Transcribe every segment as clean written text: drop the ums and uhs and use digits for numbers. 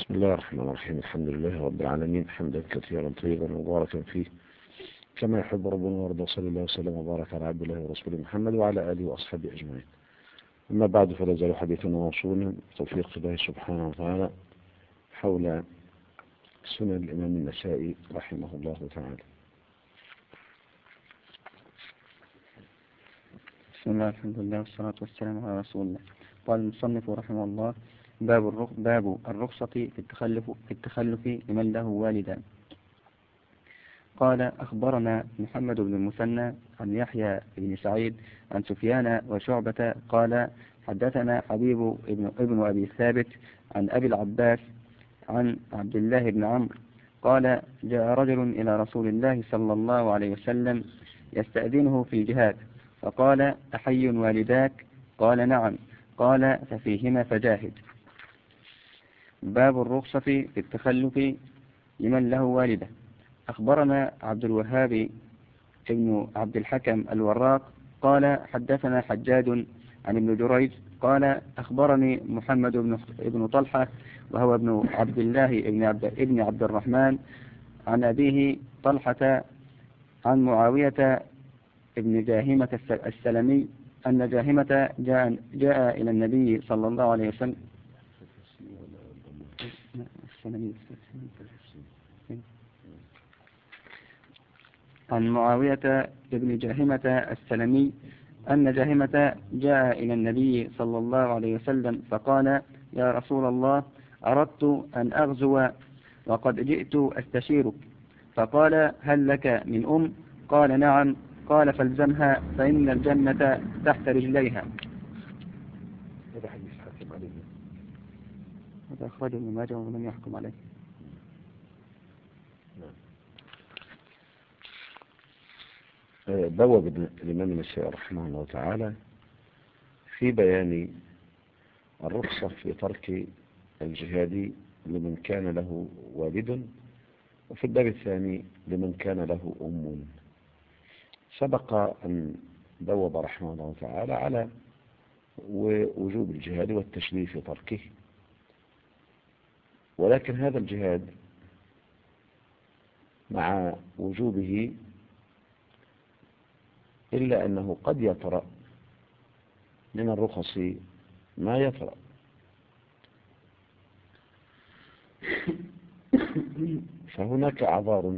بسم الله الرحمن الرحيم. الحمد لله رب العالمين حمدا كثيرا طيبا مباركا فيه كما يحب ربنا ويرضى. صلى الله وسلم وبارك على عبد الله ورسوله محمد وعلى آله وأصحابه أجمعين. أما بعد، فلا يزال حديثنا موصولا بتوفيق الله سبحانه وتعالى حول سنن الإمام النسائي رحمه الله تعالى. بسم الله الحمد لله والصلاة والسلام على رسول الله. قال المصنف رحمه الله: باب الرخصة في التخلف لمن له والدان. قال: أخبرنا محمد بن المثنى عن يحيى بن سعيد عن سفيان وشعبة قال: حدثنا حبيب ابن أبي ثابت عن أبي العباس عن عبد الله بن عمرو قال: جاء رجل إلى رسول الله صلى الله عليه وسلم يستأذنه في الجهاد، فقال: أحي والداك؟ قال: نعم. قال: ففيهما فجاهد. باب الرخصة في التخلف لمن له والده. أخبرنا عبد الوهاب ابن عبد الحكم الوراق قال: حدثنا حجاج عن ابن جريج قال: أخبرني محمد بن طلحة وهو ابن عبد الله ابن عبد الرحمن عن أبيه طلحة عن معاوية ابن جاهمة السلمي أن جاهمة جاء إلى النبي صلى الله عليه وسلم عن معاوية ابن جاهمة السلمي أن جاهمة جاء إلى النبي صلى الله عليه وسلم فقال: يا رسول الله، أردت أن أغزو وقد جئت أستشيرك. فقال: هل لك من أم؟ قال: نعم. قال: فالزمها فإن الجنة تحت رجليها. هذا حديث حاكم عليه. هذا أخرجه ابن ماجه ولم يحكم عليه. بوب الإمام النسائي رحمه الله تعالى في بيان الرخصة في ترك الجهاد لمن كان له والد، وفي الباب الثاني لمن كان له أم. سبق أن بوب رحمه الله تعالى على وجوب الجهاد والتشديد في تركه، ولكن هذا الجهاد مع وجوبه إلا أنه قد يطرأ من الرخص ما يطرأ. فهناك أعذار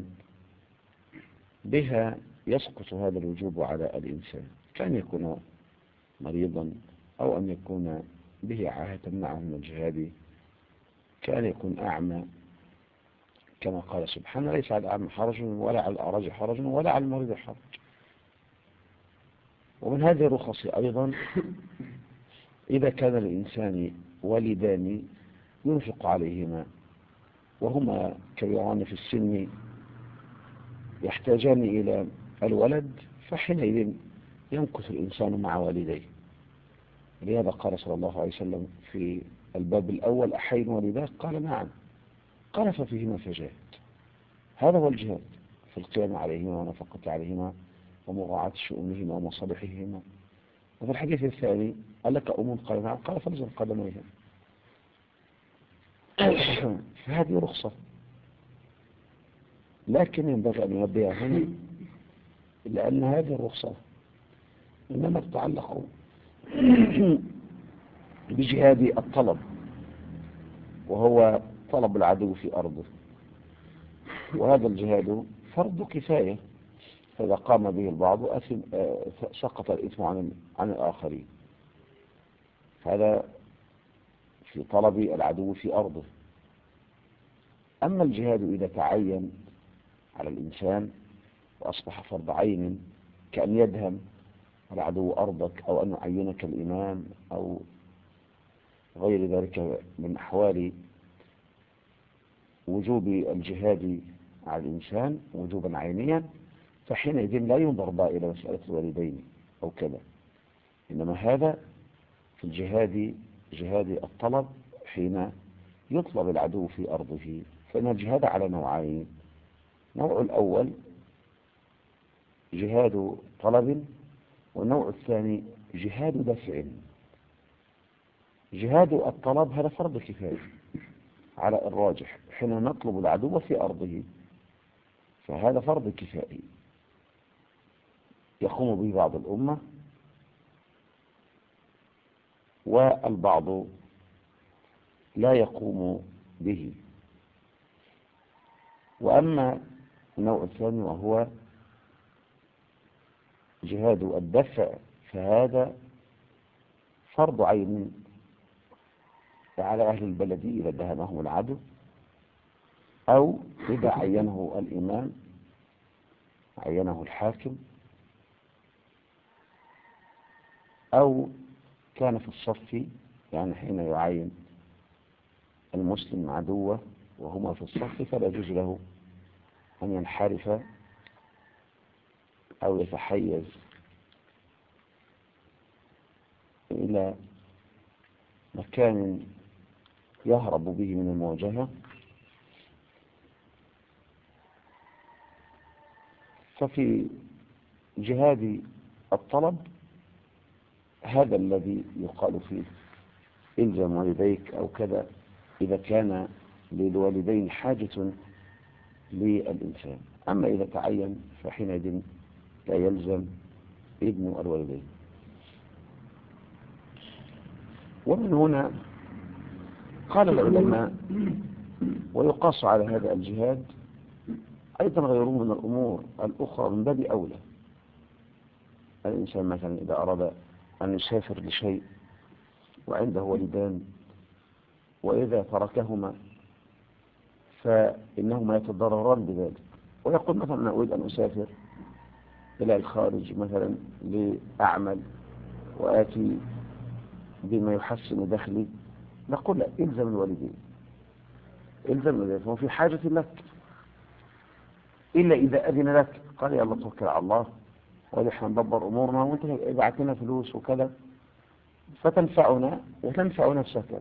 بها يسقط هذا الوجوب على الإنسان، كان يكون مريضا، أو أن يكون به عاهة تمنعه من الجهاد، كان يكون أعمى كما قال سبحانه: ليس على الأعمى حرج ولا على الأعرج حرج ولا على المريض حرج. ومن هذه الرخص أيضا إذا كان للإنسان والدان ينفق عليهما وهما كبيران في السن يحتاجان إلى الولد، فحينئذ يمكث الإنسان مع والديه. لهذا قال صلى الله عليه وسلم في الباب الأول: أحي والداك؟ قال: نعم. قال: ففيهما فجاهد. هذا هو الجهاد في القيام عليهما ونفقة عليهما ومراعاة شؤونهما ومصالحهما. وفي الحديث الثاني: قال: لك أم؟ قال: نعم. قال: فالزم قدميها. فهذه رخصة، لكن ينبغي أن ينبه هنا إلا أن هذه الرخصة إنما تتعلق بجهاد الطلب، وهو طلب العدو في أرضه، وهذا الجهاد فرض كفاية، فإذا قام به البعض سقط الإثم عن الآخرين. هذا في طلب العدو في أرضه. أما الجهاد إذا تعين على الإنسان وأصبح فرض عين، كأن يدهم العدو أرضك، أو أن يعينك الإمام، أو غير ذلك من أحوال وجوب الجهاد على الإنسان وجوبا عينيا، فحينئذ لا ينظر بقى إلى مسألة الوالدين أو كذا، إنما هذا في الجهاد جهاد الطلب حين يطلب العدو في أرضه. فإن الجهاد على نوعين: النوع الأول جهاد طلب، والنوع الثاني جهاد دفع. جهاد الطلب هذا فرض كفاية، على الراجح حين نطلب العدو في أرضه، فهذا فرض كفائي يقوم به بعض الأمة والبعض لا يقوم به. وأما النوع الثاني وهو جهاد الدفع، فهذا فرض عين على أهل البلد إذا دهمهم العدو، أو إذا عينه الإمام، عينه الحاكم، أو كان في الصف، يعني حين يعين المسلم عدوه وهما في الصف فلا يجوز له أن ينحرف أو يتحيز إلى مكان يهرب به من المواجهة. ففي جهاد الطلب هذا الذي يقال فيه إلزم والديك أو كذا، إذا كان للوالدين حاجة للإنسان. أما إذا تعين فحينئذ لا يلزم ابن الوالدين. ومن هنا قال العلماء ويقاس على هذا الجهاد أيضا غيره من الأمور الأخرى من باب أولى. الإنسان مثلا إذا أراد أن يسافر لشيء وعنده والدان، وإذا تركهما فإنهما يتضرران بذلك، ويقول مثلا أنا أريد أن أسافر إلى الخارج مثلا لأعمل وآتي بما يحسن دخلي، نقول لا، إلزم الوالدين، إلزم الوالدين، فهو في حاجة لك، إلا إذا أذن لك قال يا الله توكل على الله ونحن ندبر أمورنا وأنت ابعت لنا فلوس وكذا فتنفعنا وتنفع نفسك.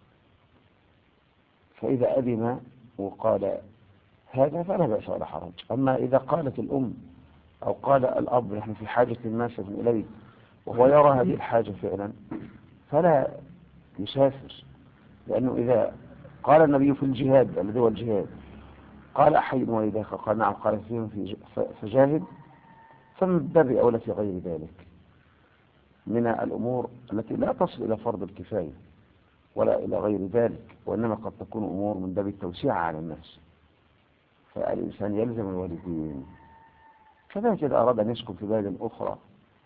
فإذا أذن وقال هذا فلا بأس ولا حرج. أما إذا قالت الأم أو قال الأب نحن في حاجة ماسة إليه وهو يرى هذه الحاجة فعلا فلا يسافر، لأنه إذا قال النبي في الجهاد الذي هو الجهاد قال أحي والديك، قال نعم، قال فيهم فجاهد، فمن باب أولى في غير ذلك من الأمور التي لا تصل إلى فرض الكفاية ولا إلى غير ذلك، وإنما قد تكون أمور من باب التوسيع على النفس، فالإنسان يلزم الوالدين. كذلك إذا أراد أن يسكن في بلد أخرى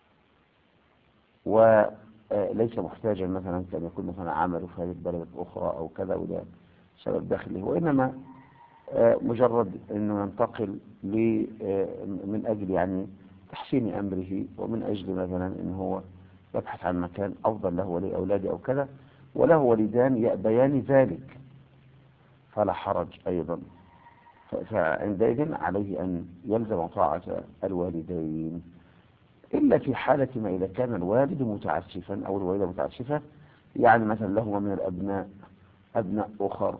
وليس محتاجا مثلا كان يكون مثلا عمله في هذه البلد الأخرى أو كذا وده سبب داخله، وإنما مجرد أنه ينتقل من أجل يعني تحسين أمره ومن أجل مثلا أنه هو يبحث عن مكان أفضل له ولأولاده أو كذا، وله والدان يأبيان ذلك فلا حرج أيضا. فعندئذ عليه أن يلزم طاعة الوالدين، إلا في حالة ما إذا كان الوالد متعسفا أو الوالدة متعسفة، يعني مثلا لهما من الأبناء أبناء أخر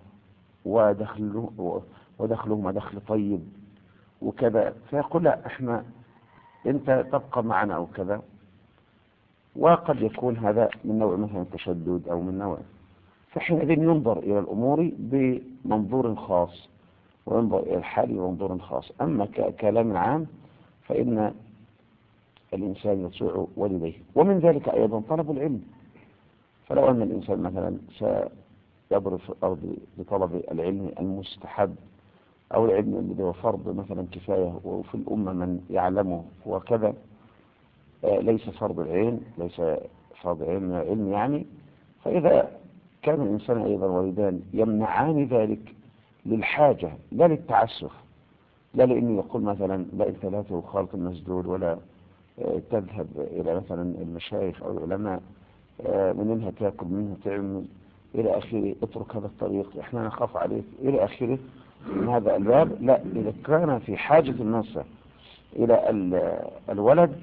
ودخلهما دخل طيب وكذا، فيقول لا إحنا أنت تبقى معنا أو كذا. وقد يكون هذا من نوع مثلا التشدد أو من نوع، فحينئذ ينظر إلى الأمور بمنظور خاص وينظر إلى الحال بمنظور خاص. أما ككلام عام فإن الإنسان يطيع والديه. ومن ذلك أيضا طلب العلم، فلو أن الإنسان مثلا سيضرب في الأرض لطلب العلم المستحب أو العلم الذي هو فرض مثلا كفاية وفي الأمة من يعلمه وكذا، ليس فرض العين، ليس فرض علم يعني، فإذا كان الإنسان أيضا والدان يمنعان ذلك للحاجة لا للتعسف، لا لأنه يقول مثلا لا أنت لا تخالط الناس دول ولا تذهب إلى مثلا المشايخ أو العلماء منها تأكل منها تعمل إلى آخره، اترك هذا الطريق إحنا نخاف عليك إلى آخره من هذا الباب. لا، إذا كان في حاجة الناس إلى الولد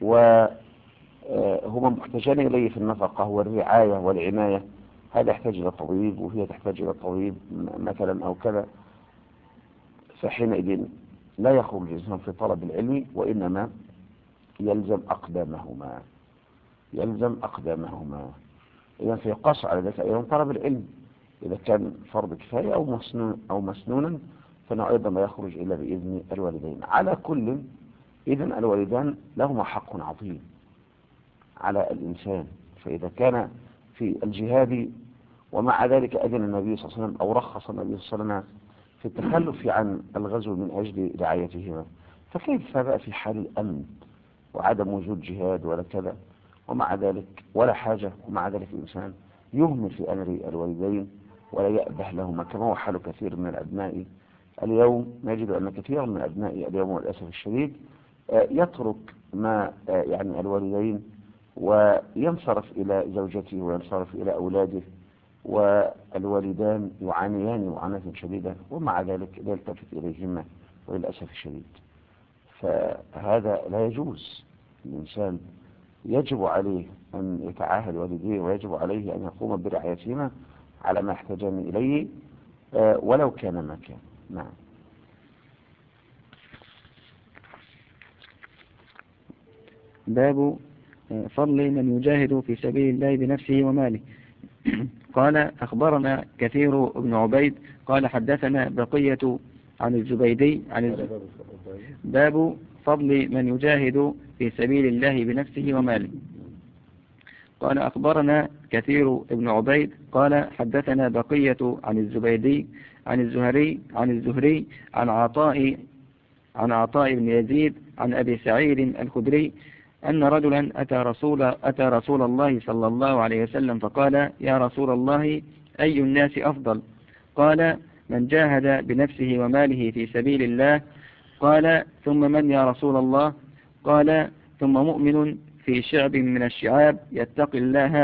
وهما محتاجان إليه في النفقة والرعاية والعناية، هذا يحتاج إلى طبيب وهي تحتاج إلى طبيب مثلا أو كذا، فحينئذ لا يخرج الإنسان في طلب العلم وإنما يلزم أقدامهما، يلزم أقدامهما. إذا فيقاس على ذلك أيضا طلب العلم، إذا كان فرض كفاية أو مسنونا فإنه أيضا لا يخرج إلا بإذن الوالدين. على كل إذن الوالدان لهما حق عظيم على الإنسان. فإذا كان في الجهاد ومع ذلك أذن النبي صلى الله عليه وسلم أو رخص النبي صلى الله عليه وسلم في التخلف عن الغزو من أجل رعايتهما، فكيف بقى في حال الأمن وعدم وجود جهاد ولا كذا ومع ذلك ولا حاجة، ومع ذلك الإنسان يهمل في أمر الوالدين ولا يأبه لهما، كما هو حال كثير من الأبناء اليوم. نجد أن كثيرا من أبناء اليوم والأسف الشديد يترك ما يعني الوالدين وينصرف إلى زوجته وينصرف إلى أولاده، والوالدان يعانيان معاناة شديدة ومع ذلك لا يلتفت إليهما وللأسف الشديد. فهذا لا يجوز. الإنسان يجب عليه أن يتعاهد والديه ويجب عليه أن يقوم برعايتهما على ما يحتاجان إليه ولو كان ما كان. نعم. باب فضل من يجاهد في سبيل الله بنفسه وماله. قال أخبرنا كثير بن عبيد قال حدثنا بقية عن الزبيدي باب فضل من يجاهد في سبيل الله بنفسه وماله. قال أخبرنا كثير بن عبيد قال حدثنا بقية عن الزبيدي عن الزهري عن عطاء بن يزيد عن أبي سعيد الخدري أن رجلا أتى رسول الله صلى الله عليه وسلم فقال يا رسول الله أي الناس أفضل؟ قال من جاهد بنفسه وماله في سبيل الله. قال ثم من يا رسول الله؟ قال ثم مؤمن في شعب من الشعاب يتقي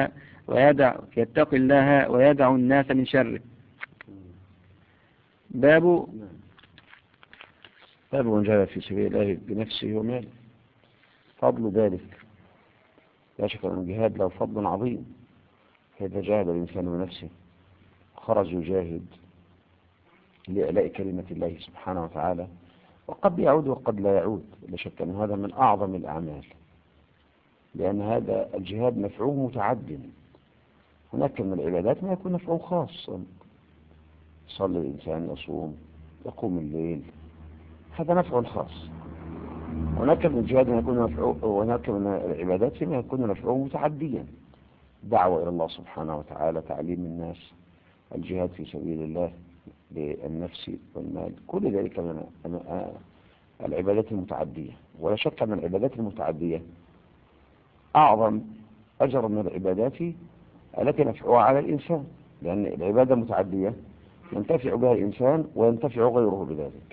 الله ويدع الناس من شره. باب من جاهد في سبيل الله بنفسه وماله. فضل ذلك لا شك أن الجهاد له فضل عظيم. فإذا جاهد الإنسان بنفسه خرج يجاهد لإعلاء كلمة الله سبحانه وتعالى، وقد يعود وقد لا يعود، لا شك أن هذا من أعظم الأعمال، لأن هذا الجهاد نفعه متعد. هناك من العبادات ما يكون نفعه خاص، يصلي الإنسان، يصوم، يقوم الليل، هذا نفعه خاص. هناك من الجهاد ما يكون نفعه، وهناك من العبادات ما يكون نفعه متعديا، دعوة إلى الله سبحانه وتعالى، تعليم الناس، الجهاد في سبيل الله بالنفس والمال، كل ذلك من العبادات المتعدية. ولا شك أن العبادات المتعدية أعظم أجر من العبادات التي نفعها على الإنسان، لأن العبادة متعدية ينتفع بها الإنسان وينتفع غيره بذلك.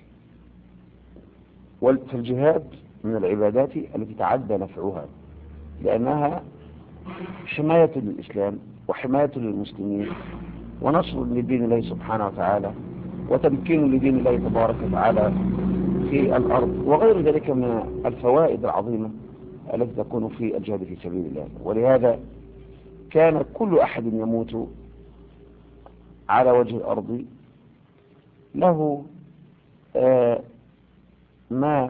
والجهاد من العبادات التي تعدى نفعها، لأنها حماية للإسلام وحماية للمسلمين ونصر لدين الله سبحانه وتعالى وتمكين لدين الله تبارك وتعالى في الأرض، وغير ذلك من الفوائد العظيمة التي تكون في الجهاد في سبيل الله. ولهذا كان كل أحد يموت على وجه الأرض له ما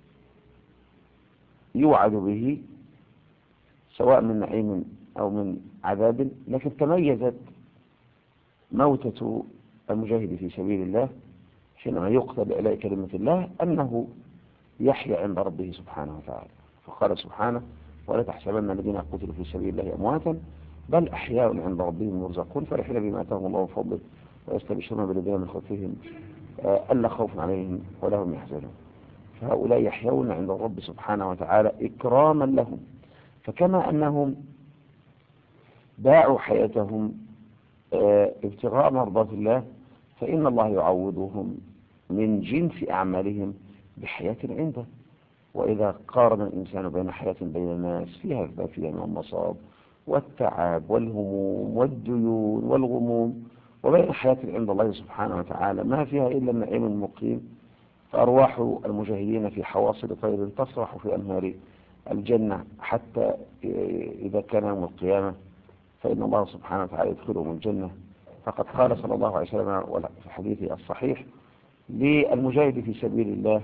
يوعد به سواء من نعيم أو من عذاب، لكن تميزت موتة المجاهد في سبيل الله حينما يقتل إلى كلمة الله أنه يحيى عند ربه سبحانه وتعالى. فقال سبحانه ولا تحسبن الذين قتلوا في سبيل الله أمواتا بل أحياء عند ربهم يرزقون فرحين بما آتاهم الله من فضله ويستبشرون بالذين من خلفهم ألا خوف عليهم ولا هم يحزنون. فهؤلاء يحيون عند الرب سبحانه وتعالى إكراما لهم، فكما أنهم باعوا حياتهم ابتغاء مرضات الله فإن الله يعوضهم من جنس أعمالهم بحياة عنده. وإذا قارن الإنسان بين حياة بين الناس فيها من المصاب والتعب والهموم والديون والغموم وبين حياة عند الله سبحانه وتعالى ما فيها إلا النعيم المقيم، فأرواح المجاهدين في حواصل طير تسرح في أنهار الجنة حتى إذا كان يوم القيامة فإن الله سبحانه وتعالى يدخلهم الجنة. فقد قال صلى الله عليه وسلم في حديثه الصحيح للمجاهد في سبيل الله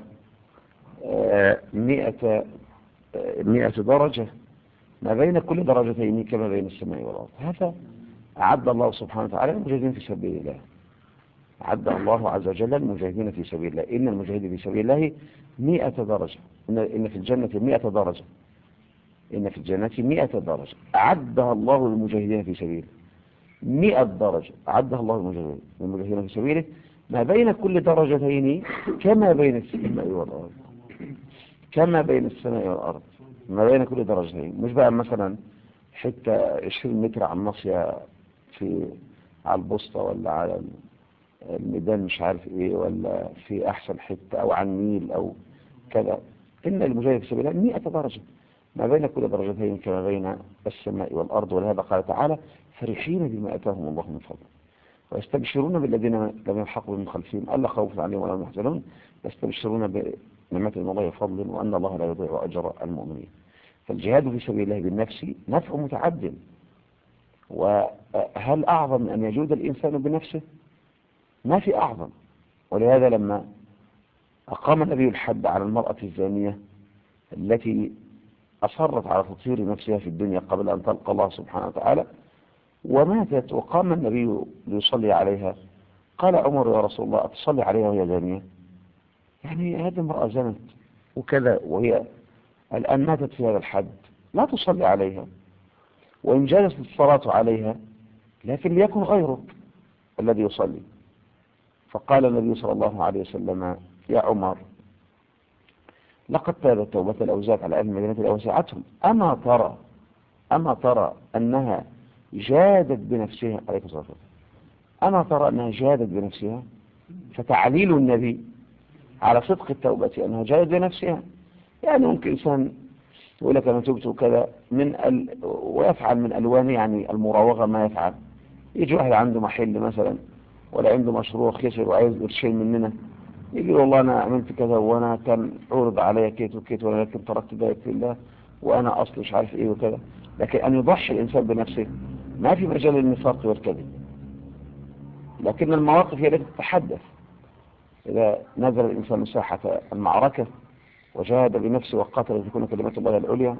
100 درجة ما بين كل درجتين كما بين السماء والأرض. هذا أعد الله سبحانه وتعالى المجاهدين في سبيل الله، أعد الله عز وجل المجاهدين في سبيل الله. إن المجاهدين في سبيل الله 100 درجة، إن في الجنة 100 درجة، إن في الجنة 100 درجة أعدها الله للمجاهدين في سبيله. 100 درجة أعدها الله للمجاهدين في سبيله، ما بين كل درجتين كما بين السماء والأرض، كما بين السماء والأرض، ما بين كل درجتين. مش بقى مثلا حتة 20 متر على الناصية على البسطة، ولا على الميدان مش عارف ايه، ولا في احسن حتة او عن النيل او كذا. ان المجاهد في سبيل الله 100 درجة، ما بين كل درجتين كما بين السماء والارض. ولهذا قال تعالى: فرحين بما اتاهم الله من فضله ويستبشرون بالذين لم يلحقوا من خلفهم الا خوف عليهم ولا هم يحزنون، يستبشرون بنعمة من الله وفضل وان الله لا يضيع اجر المؤمنين. فالجهاد في سبيل الله بالنفس نفع متعدد، وهل اعظم من ان يجود الانسان بنفسه؟ ما في أعظم. ولهذا لما أقام النبي الحد على المرأة الزانية التي أصرت على تطهير نفسها في الدنيا قبل أن تلقى الله سبحانه وتعالى وماتت، وقام النبي ليصلي عليها، قال عمر: يا رسول الله أتصلي عليها وهي زانية؟ يعني هذه امرأة زنت وكذا، وهي الآن ماتت في هذا الحد، لا تصلي عليها، وإن جازت الصلاة عليها لكن ليكن غيرك الذي يصلي. فقال النبي صلى الله عليه وسلم: يا عمر، لقد تابت توبة الأوزاع على أهل المدينة الأوسعتهم، أما ترى أنها جادت بنفسها، عليك الصلاة والسلام، أما ترى أنها جادت بنفسها؟ فتعليل النبي على صدق التوبة أنها جادت بنفسها. يعني ممكن إنسان يقول لك أنا تبت وكذا ويفعل من ألوانه، يعني المراوغة ما يفعل. يجي واحد عنده محل مثلا ولا عنده مشروع خسر وعايز قرشين مننا، يقول والله أنا عملت كذا وأنا كان عرض علي كيت وكيت ولكن تركت ذلك في الله وأنا أصل مش عارف إيه وكذا. لكن أن يضحي الإنسان بنفسه ما في مجال للنفاق والكذب، لكن المواقف هي التي تتحدث. إذا نزل الإنسان ساحة المعركة وجاهد بنفسه وقاتل لتكون كلمة الله العليا،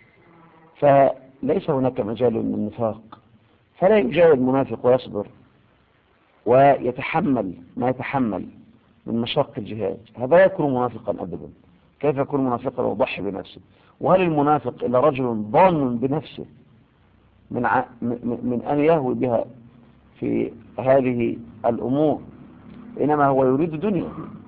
فليس هناك مجال للنفاق، فلا يجاهد المنافق ويصبر ويتحمل ما يتحمل من مشاق الجهاد، هذا يكون منافقا أبدا. كيف يكون منافقا ويضحي بنفسه؟ وهل المنافق إلا رجل ضامن بنفسه من أن يهوي بها في هذه الأمور، إنما هو يريد دنيا.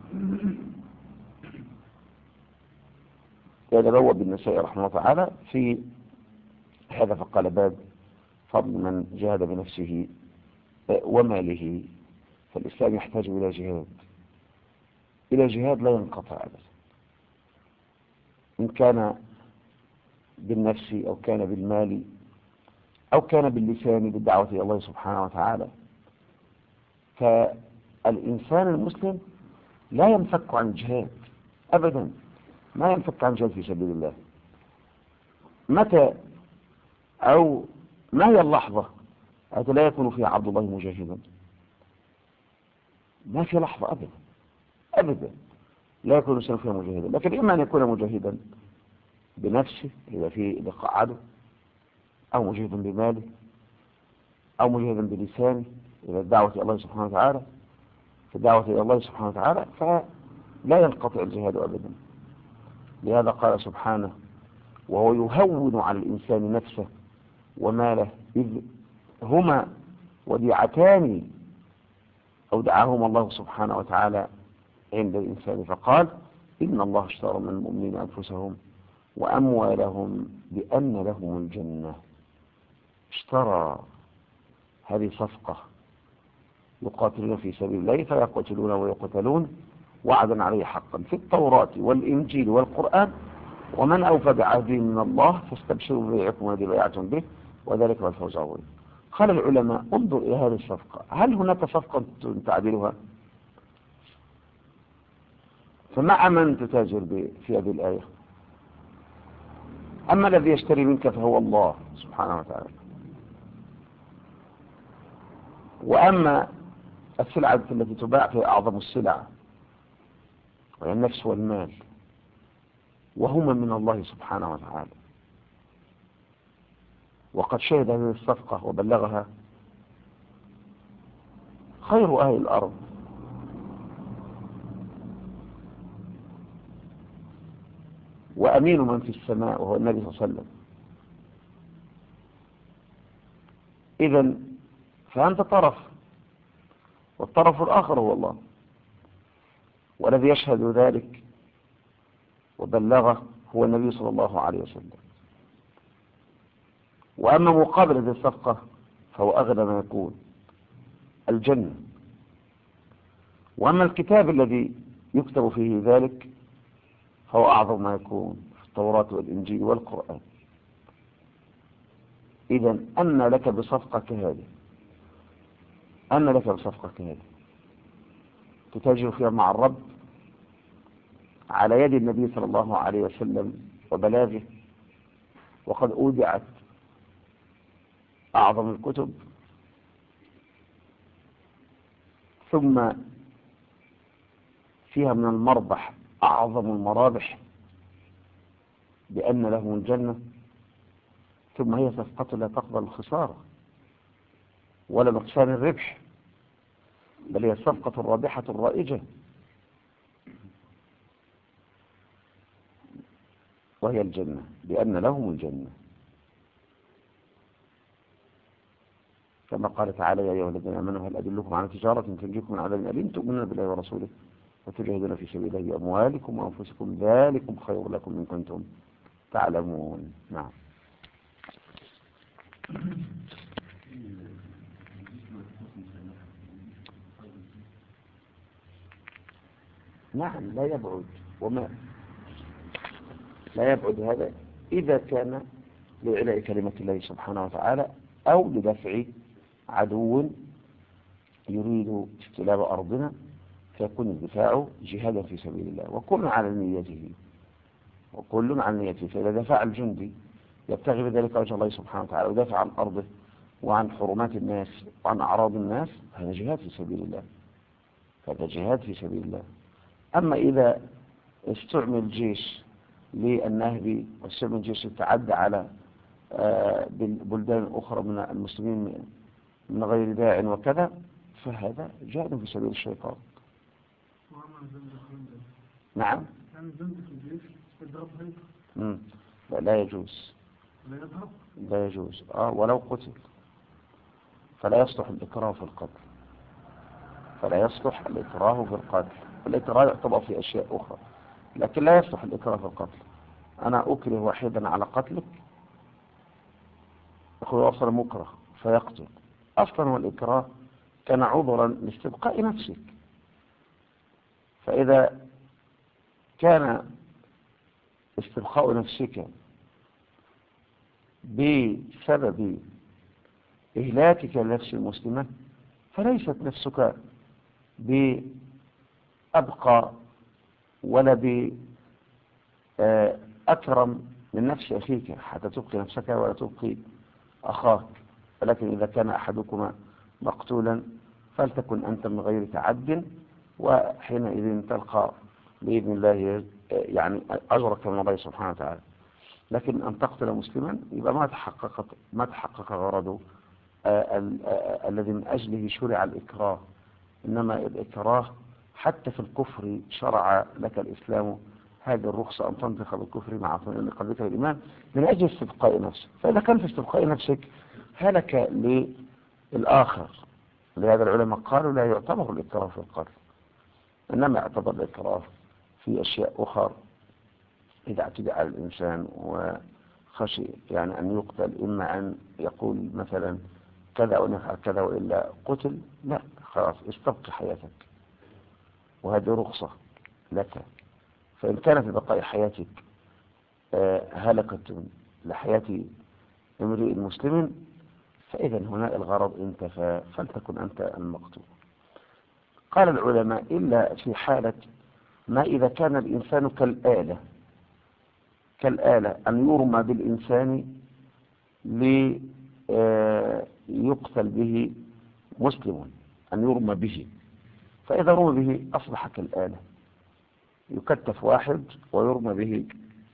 كان بواب النسائي رحمه الله تعالى في هذا فقال: باب فضل من جاهد بنفسه وماله. فالإسلام يحتاج إلى جهاد لا ينقطع أبدا، إن كان بالنفس أو كان بالمال أو كان باللسان بالدعوة إلى الله سبحانه وتعالى. فالإنسان المسلم لا ينفك عن الجهاد أبدا، ما ينفك عن الجهاد في سبيل الله. متى أو ما هي اللحظة التي لا يكون فيها عبد الله مجاهدا؟ ما في لحظة أبدا لا يكون الإنسان فيها مجاهدا، لكن إما أن يكون مجاهدا بنفسه إذا في لقاء عدو، أو مجاهدا بماله، أو مجاهدا بلسانه إلى الدعوة إلى الله سبحانه وتعالى، في الدعوة إلى الله سبحانه وتعالى، فلا ينقطع الجهاد أبدا. لهذا قال سبحانه: وهو يهون على الإنسان نفسه وماله إذ هما وديعتان أودعهما الله سبحانه وتعالى عند الإنسان، فقال: إن الله اشترى من المؤمنين أنفسهم وأموالهم بأن لهم الجنة. اشترى، هذه صفقة. يقاتلون في سبيل الله فيقتلون ويقتلون وعدا عليه حقا في التوراة والإنجيل والقرآن، ومن أوفى بعهده من الله فاستبشروا ببيعكم الذي بايعتم به وذلك هو الفوز العظيم. قال العلماء: انظر إلى هذه الصفقة، هل هناك صفقة تعدلها؟ فمع من تتاجر في هذه الآية؟ أما الذي يشتري منك فهو الله سبحانه وتعالى، وأما السلعة التي تباع في أعظم السلع وهي النفس والمال، وهما من الله سبحانه وتعالى. وقد شهد هذه الصفقة وبلغها خير أهل الأرض وأمين من في السماء وهو النبي صلى الله عليه وسلم. إذن فأنت طرف، والطرف الآخر هو الله، والذي يشهد ذلك وبلغه هو النبي صلى الله عليه وسلم. وأما مقابل هذه الصفقة فهو أغنى ما يكون، الجنة. وأما الكتاب الذي يكتب فيه ذلك فهو أعظم ما يكون في التوراة والإنجيل والقرآن. إذن أن لك بصفقة كهذه، أن لك بصفقة كهذه تتاجر فيها مع الرب على يد النبي صلى الله عليه وسلم وبلاغه، وقد أودعت أعظم الكتب، ثم فيها من المربح أعظم المرابح بأن له الجنة، ثم هي صفقة لا تقبل الخسارة ولا نقصان الربح، بل هي الصفقة الرابحة الرائجة، وهي الجنة، بأن لهم الجنة، كما قال تعالى: يا أيها الذين آمنوا هل أدلكم على تجارة تنجيكم من عذاب أليم تؤمنون بالله ورسوله وتجاهدون في سبيل الله بأموالكم وأنفسكم ذلكم خير لكم إن كنتم تعلمون. نعم. نعم، لا يبعد، وما لا يبعد هذا إذا كان لإعلاء كلمة الله سبحانه وتعالى أو لدفع عدو يريد استلاب أرضنا، فيكون الدفاع جهادا في سبيل الله، وكل على نيته، وكل على نيته. فإذا دفع الجندي يبتغي بذلك وجه الله سبحانه وتعالى ودافع عن أرضه وعن حرمات الناس وعن أعراض الناس، هذا جهاد في سبيل الله، هذا جهاد في سبيل الله. أما إذا استعمل جيش للنهب واستعمل جيش يتعدى على بلدان أخرى من المسلمين من غير داع وكذا، فهذا جهاد في سبيل الشيطان. نعم. لا يجوز، لا يجوز ولو قتل، فلا يصلح الإكراه في القتل، فلا يصلح الإكراه في القتل. الإكراه يعتبر في أشياء أخرى، لكن لا يصلح الإكراه في القتل. أنا أكره واحدا على قتلك، أخوي أصلا مكره فيقتل. أصلا والإكراه كان عذرا لاستبقاء نفسك، فإذا كان استبقاء نفسك بسبب إهلاكك لنفس المسلمة، فليست نفسك بأبقى ولا بأكرم من نفس أخيك حتى تبقي نفسك ولا تبقي أخاك. ولكن إذا كان أحدكما مقتولا فلتكن أنت من غير تعد، وحينئذ تلقى بإذن الله يعني أجرك من الله سبحانه وتعالى. لكن أن تقتل مسلما يبقى ما تحقق غرضه الذي من أجله شرع الإكراه. إنما الإكراه حتى في الكفر شرع لك الإسلام هذه الرخصة أن تنطق بالكفر مع طمأنينة قلبك بالإيمان من أجل استبقاء نفسك. فإذا كان في استبقاء نفسك هلك للآخر. لهذا العلماء قالوا لا يعتبر الإكراه في القتل، إنما يعتبر الإكراه في أشياء أخرى. إذا اعتدى على الإنسان وخشي يعني أن يقتل، إما أن يقول مثلا كذا ونفعل كذا وإلا قتل، لا خلاص استبقي حياتك، وهذه رخصة لك. فإن كانت بقاء حياتك هلكة لحياة امرئ مسلم، فإذا هنا الغرض انتفى، فلتكن أنت المقتول. قال العلماء إلا في حالة ما إذا كان الإنسان كالآلة أن يرمى بالإنسان ليقتل به مسلم، أن يرمى به، فإذا رمى به أصبح كالآلة، يكتف واحد ويرمى به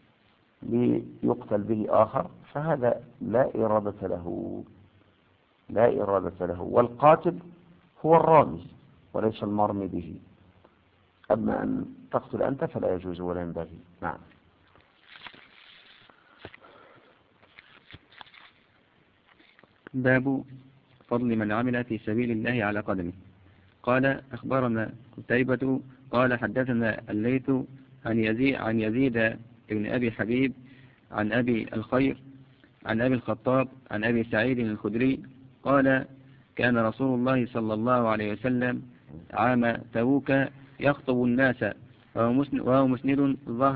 ليقتل به آخر، فهذا لا إرادة له، لا إرادة له. والقاتل هو الرامي وليس المرمي به. أما أن تقتل أنت فلا يجوز ولا ينبغي. نعم. باب فضل من عمل في سبيل الله على قدمه. قال أخبرنا قتيبة قال حدثنا الليث عن يزيد بن أبي حبيب عن أبي الخير عن أبي الخطاب عن أبي سعيد الخدري قال كان رسول الله صلى الله عليه وسلم عام تبوك يخطب الناس وهو مسند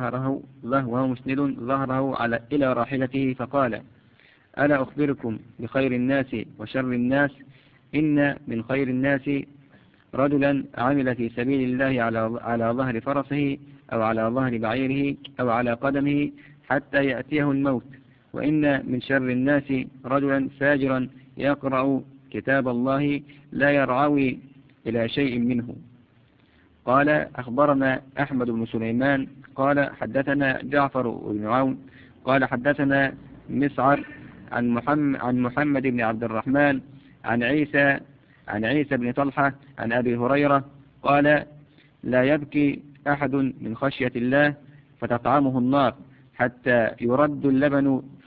ظهره إلى راحلته فقال ألا أخبركم بخير الناس وشر الناس إن من خير الناس رجلا عمل في سبيل الله على ظهر فرسه أو على ظهر بعيره أو على قدمه حتى يأتيه الموت، وإن من شر الناس رجلا فاجرا يقرأ كتاب الله لا يرعوي إلى شيء منه. قال أخبرنا أحمد بن سليمان قال حدثنا جعفر بن عون قال حدثنا مسعر عن محمد بن عبد الرحمن عن عيسى بن طلحة عن أبي هريرة قال لا يبكي أحد من خشية الله فتطعمه النار حتى يرد اللبن في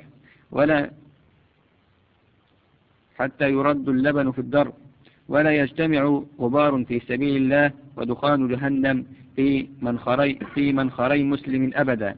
الدر ولا يجتمع غبار في سبيل الله ودخان جهنم في منخري مسلم أبدا.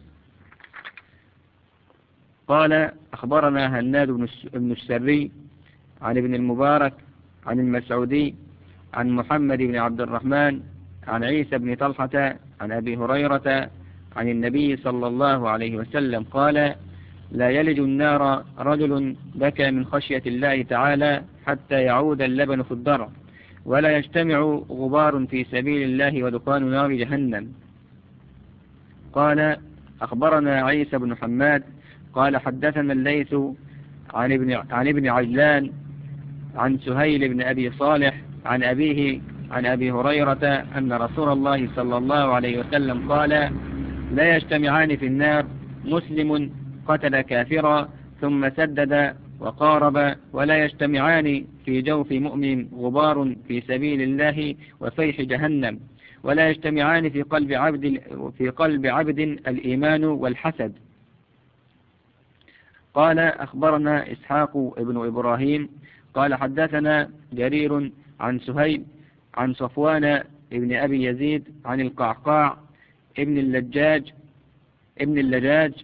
قال أخبرنا هناد بن السري عن ابن المبارك عن المسعودي عن محمد بن عبد الرحمن عن عيسى بن طلحة عن أبي هريرة عن النبي صلى الله عليه وسلم قال لا يلج النار رجل بكى من خشية الله تعالى حتى يعود اللبن في الضرع ولا يجتمع غبار في سبيل الله ودخان نار جهنم. قال أخبرنا عيسى بن حماد قال حدثنا الليث عن ابن عجلان عن سهيل بن أبي صالح عن أبيه عن أبي هريرة أن رسول الله صلى الله عليه وسلم قال لا يجتمعان في النار مسلم قتل كافرا ثم سدد وقارب ولا يجتمعان في جوف مؤمن غبار في سبيل الله وفيح جهنم ولا يجتمعان في قلب عبد الإيمان والحسد. قال أخبرنا إسحاق ابن إبراهيم قال حدثنا جرير عن سهيل عن صفوان ابن أبي يزيد عن القعقاع ابن اللجاج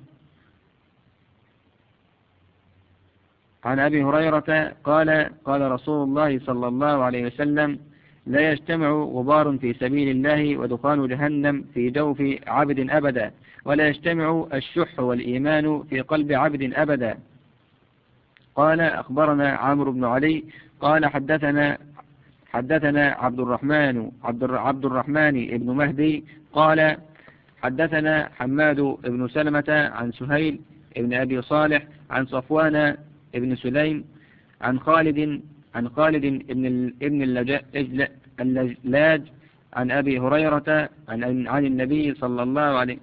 عن أبي هريرة قال قال رسول الله صلى الله عليه وسلم لا يجتمع غبار في سبيل الله ودخان جهنم في جوف عبد أبدا ولا يجتمع الشح والإيمان في قلب عبد أبدا. قال أخبرنا عمرو بن علي قال حدثنا عبد الرحمن ابن مهدي قال حدثنا حماد بن سلمة عن سهيل ابن أبي صالح عن صفوان ابن سليم عن خالد ابن اللجلاج عن أبي هريرة عن النبي صلى الله عليه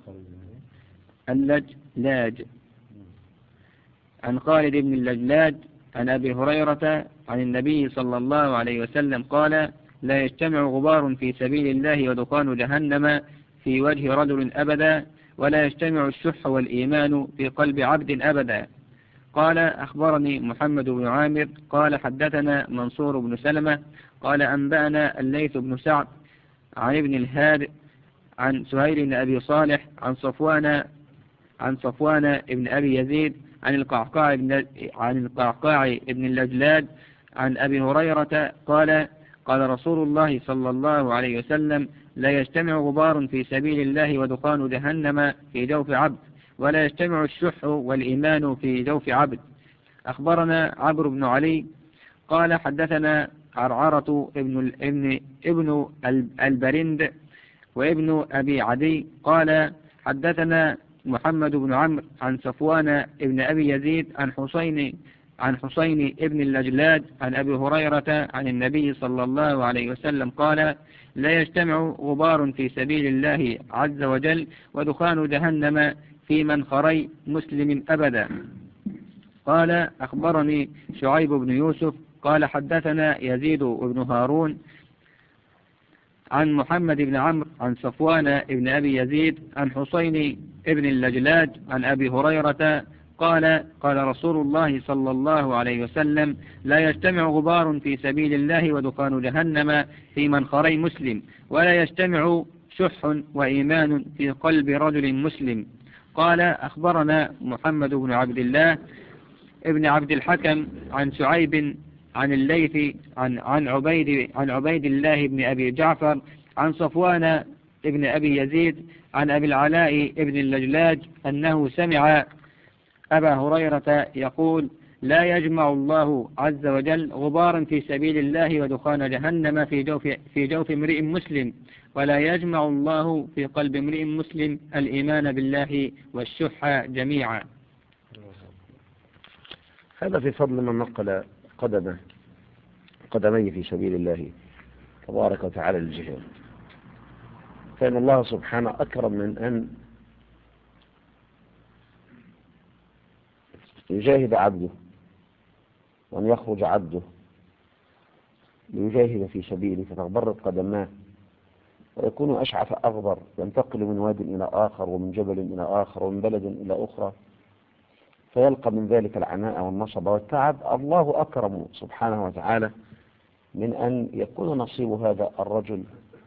عن خالد بن اللجلاج عن أبي هريرة عن النبي صلى الله عليه وسلم قال لا يجتمع غبار في سبيل الله ودخان جهنم في وجه رجل أبدا ولا يجتمع الشح والإيمان في قلب عبد أبدا. قال أخبرني محمد بن عامر قال حدثنا منصور بن سلمة قال أنبأنا الليث بن سعد عن ابن الهاد عن سهيل بن أبي صالح عن صفوان ابن أبي يزيد عن القعقاع ابن اللجلاج عن أبي هريرة قال قال رسول الله صلى الله عليه وسلم لا يجتمع غبار في سبيل الله ودخان جهنم في جوف عبد ولا يجتمع الشح والإيمان في جوف عبد. أخبرنا عمرو بن علي قال حدثنا عرعرة ابن البرند وابن أبي عدي قال حدثنا محمد بن عمرو عن صفوان ابن أبي يزيد عن حسين ابن اللجلاج عن أبي هريرة عن النبي صلى الله عليه وسلم قال لا يجتمع غبار في سبيل الله عز وجل ودخان جهنم في منخري مسلم أبدا. قال أخبرني شعيب بن يوسف قال حدثنا يزيد بن هارون عن محمد بن عمرو عن صفوان بن أبي يزيد عن حسين بن اللجلاج عن أبي هريرة قال رسول الله صلى الله عليه وسلم لا يجتمع غبار في سبيل الله ودخان جهنم في منخري مسلم ولا يجتمع شح وإيمان في قلب رجل مسلم. قال أخبرنا محمد بن عبد الله ابن عبد الحكم عن شعيب عن الليث عن عبيد الله بن أبي جعفر عن صفوان ابن أبي يزيد عن أبي العلاء ابن اللجلاج أنه سمع أبا هريرة يقول لا يجمع الله عز وجل غبارا في سبيل الله ودخان جهنم في جوف امرئ مسلم ولا يجمع الله في قلب امرئ مسلم الإيمان بالله والشح جميعا. هذا في فضل من نقل قدميه في سبيل الله تبارك وتعالى للجهاد، فإن الله سبحانه أكرم من أن يجاهد عبده وأن يخرج عبده ليجاهد في سبيله فتغبرت قدماه ويكون أشعث أغبر، ينتقل من واد إلى آخر ومن جبل إلى آخر ومن بلد إلى أخرى فيلقى من ذلك العناء والنصب والتعب. الله أكرم سبحانه وتعالى من أن يكون نصيب هذا الرجل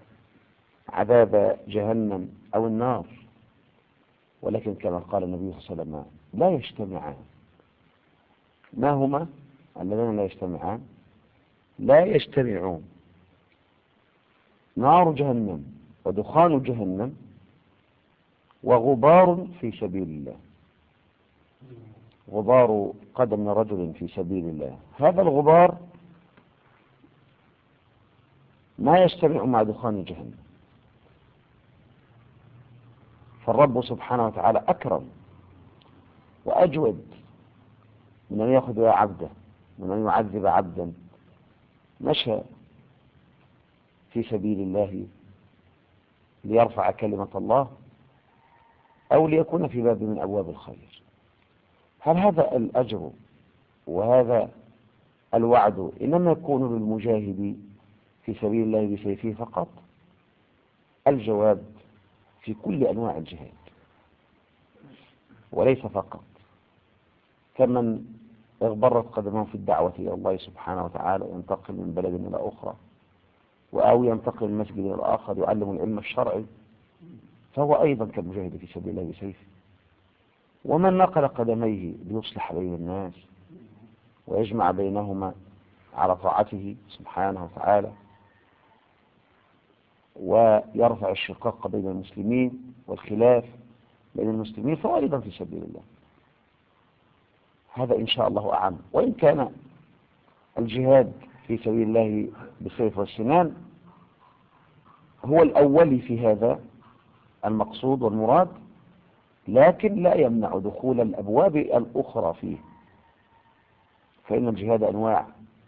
عذاب جهنم أو النار. ولكن كما قال النبي صلى الله عليه وسلم لا يجتمعان. ما هما الذين لا يجتمعان؟ لا يجتمعون نار جهنم ودخان جهنم وغبار في سبيل الله. غبار قدم رجل في سبيل الله، هذا الغبار ما يجتمع مع دخان جهنم. فالرب سبحانه وتعالى أكرم وأجود من أن يأخذ عبده، من أن يعذب عبدا مشى في سبيل الله ليرفع كلمة الله أو ليكون في باب من أبواب الخير. هل هذا الأجر وهذا الوعد إنما يكون للمجاهد في سبيل الله بسيفه فقط؟ الجواب في كل أنواع الجهاد وليس فقط. كمن اغبرت قدمه في الدعوة إلى الله سبحانه وتعالى ينتقل من بلد إلى أخرى أو ينتقل من مسجد إلى آخر يعلم العلم الشرعي فهو أيضا كالمجاهد في سبيل الله بسيفه. ومن نقل قدميه ليصلح بين الناس ويجمع بينهما على طاعته سبحانه وتعالى ويرفع الشقاق بين المسلمين والخلاف بين المسلمين فهو أيضا في سبيل الله. هذا إن شاء الله أعم. وإن كان الجهاد في سبيل الله بالسيف والسنان هو الأول في هذا المقصود والمراد، لكن لا يمنع دخول الأبواب الأخرى فيه، فإن الجهاد أنواع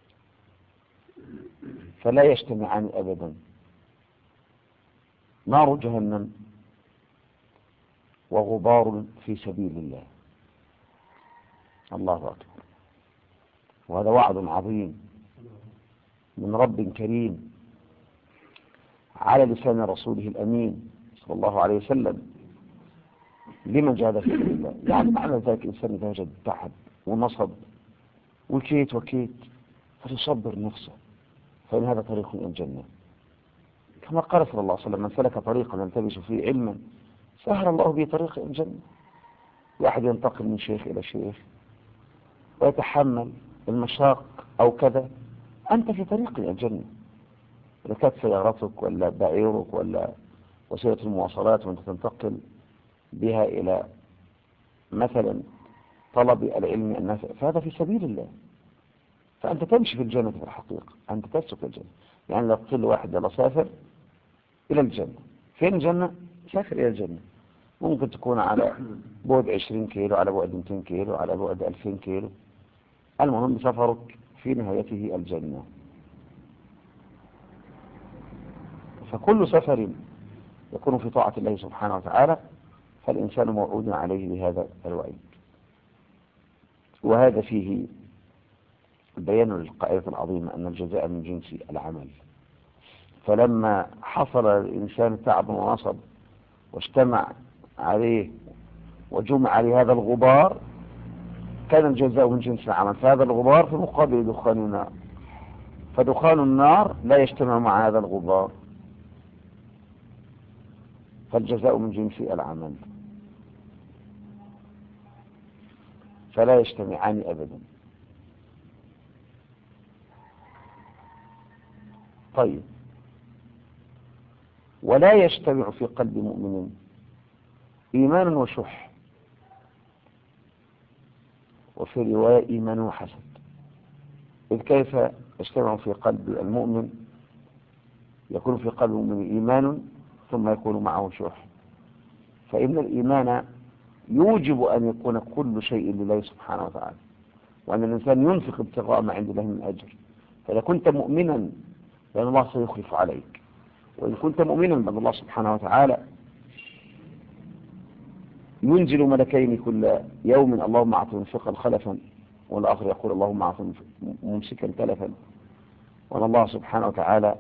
فلا يجتمعان أبدا. نار جهنم وغبار في سبيل الله. الله أكبر. وهذا وعد عظيم من رب كريم على لسان رسوله الأمين صلى الله عليه وسلم لمن جاهد في سبيل الله. يعني معنى ذلك الإنسان إذا وجد تعب ونصب وكيت فتصبر نفسه، فإن هذا طريق إلى الجنة، كما قال صلى الله عليه وسلم من سلك طريقا يلتمس فيه علما سهل الله به طريق إلى الجنة. واحد ينتقل من شيخ إلى شيخ ويتحمل المشاق أو كذا، أنت في طريق إلى الجنة. إذا كانت سيارتك ولا بعيرك ولا وسيلة المواصلات وأنت تنتقل بها إلى مثلا طلب العلم النافع فهذا في سبيل الله، فأنت تمشي في الجنة في الحقيقة، أنت تسلك الجنة. يعني لو قلت واحد يلا سافر إلى الجنة، فين الجنة؟ سافر إلى الجنة. ممكن تكون على بعد 20 كيلو، على بعد 200 كيلو، على بعد 2000 كيلو، المهم سفرك في نهايته الجنة. فكل سفر يكون في طاعة الله سبحانه وتعالى فالإنسان موعود عليه بهذا الوعيد. وهذا فيه بيانوا للقاعدة العظيمة أن الجزاء من جنس العمل. فلما حصل الإنسان تعب ونصب واجتمع عليه وجمع عليه هذا الغبار، كان الجزاء من جنس العمل، فهذا الغبار في مقابل دخان النار، فدخان النار لا يجتمع مع هذا الغبار، فالجزاء من جنس العمل، فلا يجتمعان أبدا. طيب، ولا يجتمع في قلب مؤمن إيمان وشح، وفي رواية إيمان وحسد. إذ كيف يجتمع في قلب المؤمن؟ يكون في قلب المؤمن إيمان ثم يكون معه شح، فإن الإيمان يوجب أن يكون كل شيء لله سبحانه وتعالى، وأن الإنسان ينفق ابتغاء ما عند الله من أجر. فإذا كنت مؤمنا فإن الله سيخلف عليك، وإن كنت مؤمنا بأن الله سبحانه وتعالى ينزل ملكين كل يوم، اللهم أعط منفقا خلفا، والآخر يقول اللهم أعط ممسكا تلفا، وأن الله سبحانه وتعالى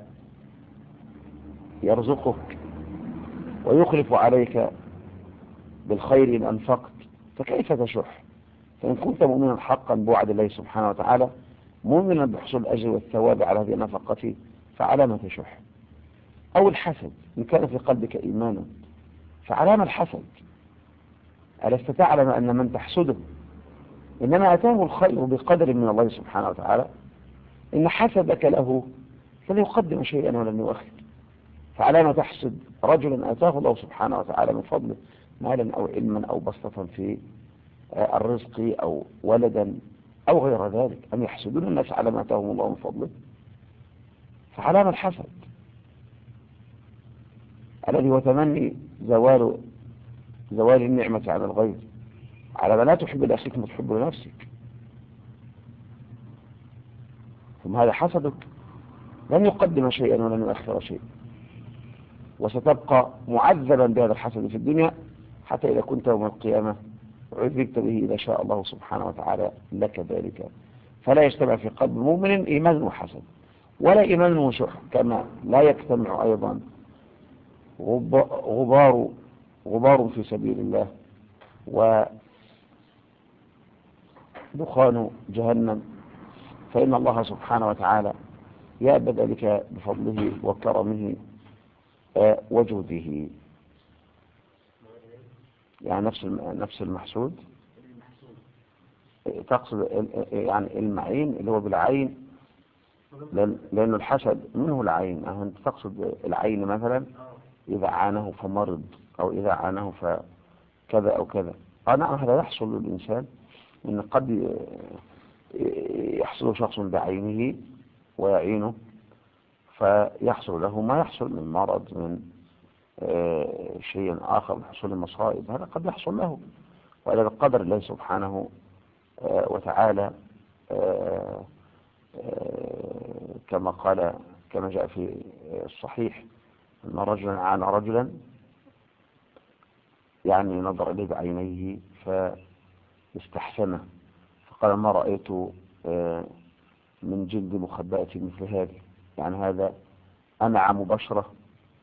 يرزقك ويخلف عليك بالخير إن أنفقت، فكيف تشح؟ فإن كنت مؤمنا حقا بوعد الله سبحانه وتعالى، مؤمنا بحصول الأجر والثواب على هذه النفقة، فعلى ما تشح؟ أو الحسد، إن كان في قلبك إيمان فعلى ما الحسد؟ ألست تعلم أن من تحسده إنما أتاه الخير بقدر من الله سبحانه وتعالى؟ إن حسدك له فليقدم شيئا ولم يؤخر، فعلى ما تحسد رجلا آتاه الله سبحانه وتعالى من فضله مالا أو علما أو بسطة في الرزق أو ولدا أو غير ذلك، أم يحسدون الناس على ما آتاهم الله من فضله؟ فعلى ما الحسد الذي هو تمني زوال النعمة على الغير، على ما لا تحب لأخيك ما تحب لنفسك، ثم هذا حسدك لن يقدم شيئا ولن يؤخر شيئا، وستبقى معذبا بهذا الحسد في الدنيا، حتى إذا كنت يوم القيامة عذبت به إذا شاء الله سبحانه وتعالى لك ذلك. فلا يجتمع في قلب مؤمن إيمان وحسد، ولا إيمان وشح، كما لا يجتمع أيضا غبار في سبيل الله ودخان جهنم، فإن الله سبحانه وتعالى يأبى ذلك بفضله وكرمه وجوده. يعني نفس المحسود تقصد يعني المعين اللي هو بالعين، لأنه الحسد منه العين. أنت تقصد العين مثلا إذا عانه فمرض، أو إذا عانه فكذا أو كذا. نعم، هذا يحصل للإنسان، إن قد يحصل شخص بعينه ويعينه فيحصل له ما يحصل من مرض، من شيء آخر، من حصول المصائب، هذا قد يحصل له، وإذا بقدر الله سبحانه وتعالى، كما جاء في الصحيح أن رجلا عانى رجلا، يعني نظر إليه بعينيه فاستحسنه، فقال ما رأيت من جلد مخبأة مثل هذه، يعني هذا أنعم بشرة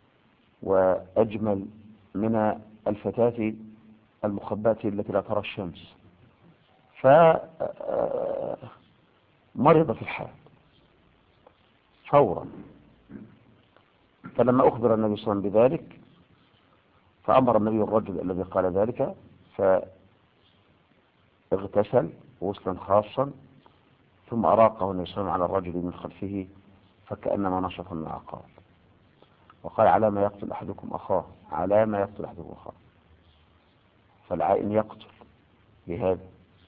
وأجمل من الفتاة المخبأة التي لا ترى الشمس. فمرض في الحال فورا. فلما أخبر النبي صلى الله عليه وسلم بذلك، فأمر النبي الرجل الذي قال ذلك فاغتسل غسلا خاصا، ثم أراقه النبي صلى الله عليه وسلم على الرجل من خلفه فكأنما نشط من عقار، وقال على ما يقتل أحدكم أخاه، على ما يقتل أحدكم أخاه. فالعائن يقتل بهذا،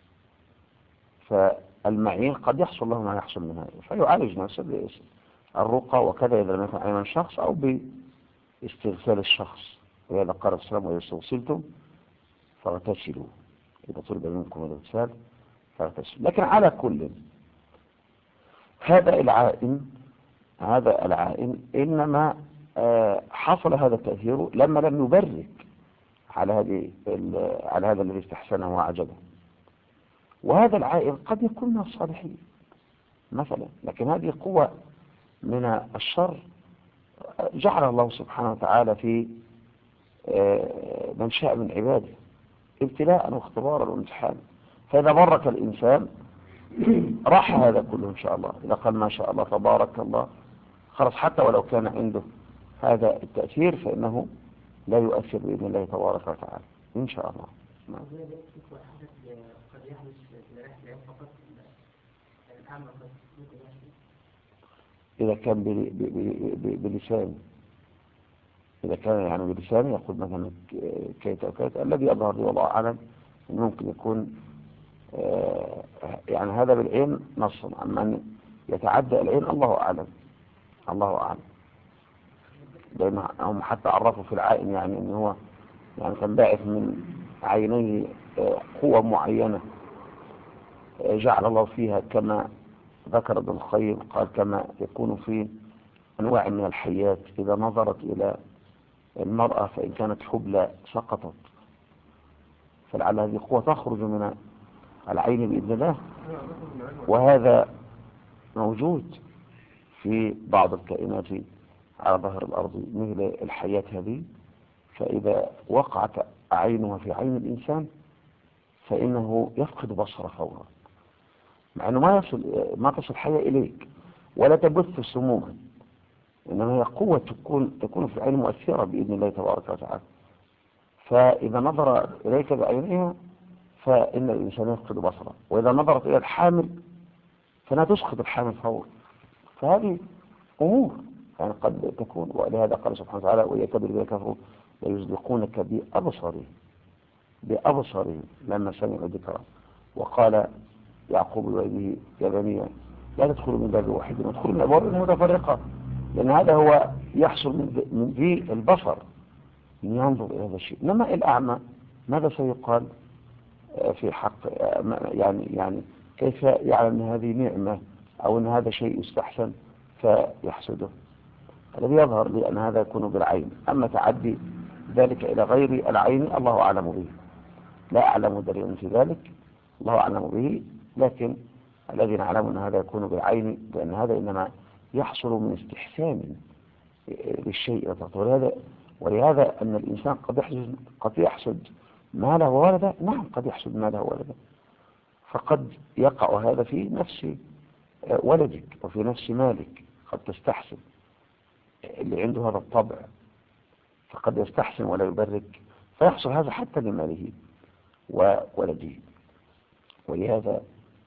فالمعين قد يحصل له ما يحصل من هذا، فيعالج نفسه بالرقى وكذا إذا لم يكن عين الشخص، أو باستغسال الشخص. وهذا قال السلام وإذا استغسلتم فاغتسلوا، إذا طلب منكم الاغتسال فاغتسلوا. لكن على كل، هذا العائن إنما حصل هذا التأثير لما لم يبرك على هذا الذي استحسنه وأعجبه. وهذا العائن قد يكون من الصالحين، مثلا. لكن هذه قوة من الشر جعل الله سبحانه وتعالى في من شاء من عباده ابتلاء واختبارا وامتحانا. فإذا برك الإنسان راح هذا كله إن شاء الله. إذا قال ما شاء الله تبارك الله خلاص، حتى ولو كان عنده هذا التأثير فإنه لا يؤثر بإذن الله تبارك وتعالى إن شاء الله. إذا كان بلسان، إذا كان يعني بلسان يقول مثلا كيت أو كيت، الذي يظهر لي والله أعلم ممكن يكون يعني هذا بالعين نصا، أما أن يتعدى العين الله أعلم، الله أعلم. لأنهم حتى عرفوا في العائن يعني أنه هو يعني كان باعث من عينيه قوة معينة جعل الله فيها كما ذكر ابن القيم، قال كما يكون في أنواع من الحيات إذا نظرت إلى المرأة فإن كانت حبلى سقطت، فلعل هذه قوة تخرج من العين بإذن الله. وهذا موجود في بعض الكائنات على ظهر الأرض مثل الحياة هذه، فإذا وقعت عينها في عين الإنسان فإنه يفقد بصره فورا، مع أنه ما تصل حياة إليك ولا تبث سموما، إنما هي قوة تكون في العين مؤثرة بإذن الله تبارك وتعالى. فإذا نظر إليك بعينها فإن الإنسان يفقد بصره، وإذا نظرت إلى الحامل فلا تسقط الحامل فورا. فهذه أمور يعني قد تكون، ولهذا قال سبحانه وتعالى ويكبر بها كفروا ليزلقونك بأبصارهم لما سمعوا ذكرا. وقال يعقوب لأبيه يا بني لا تدخلوا من باب واحد وادخلوا من أبواب متفرقة، لأن هذا هو يحصل من ذي البصر أن ينظر إلى هذا الشيء. إنما الأعمى ماذا سيقال في حق يعني كيف يعلم أن هذه نعمة أو أن هذا شيء يستحسن فيحسده؟ الذي يظهر لي أن هذا يكون بالعين، أما تعدي ذلك إلى غير العين الله أعلم به، لا أعلم دليلا في ذلك، الله أعلم به. لكن الذي نعلم أن هذا يكون بالعين، لأن هذا إنما يحصل من استحسان للشيء. ولهذا أن الإنسان قد يحسد ماله وولده. نعم قد يحسد ماله وولده، فقد يقع هذا في نفس ولدك وفي نفس مالك. قد تستحسن اللي عنده هذا الطبع، فقد يستحسن ولا يبرك، فيحصل هذا حتى لماله وولده. ولهذا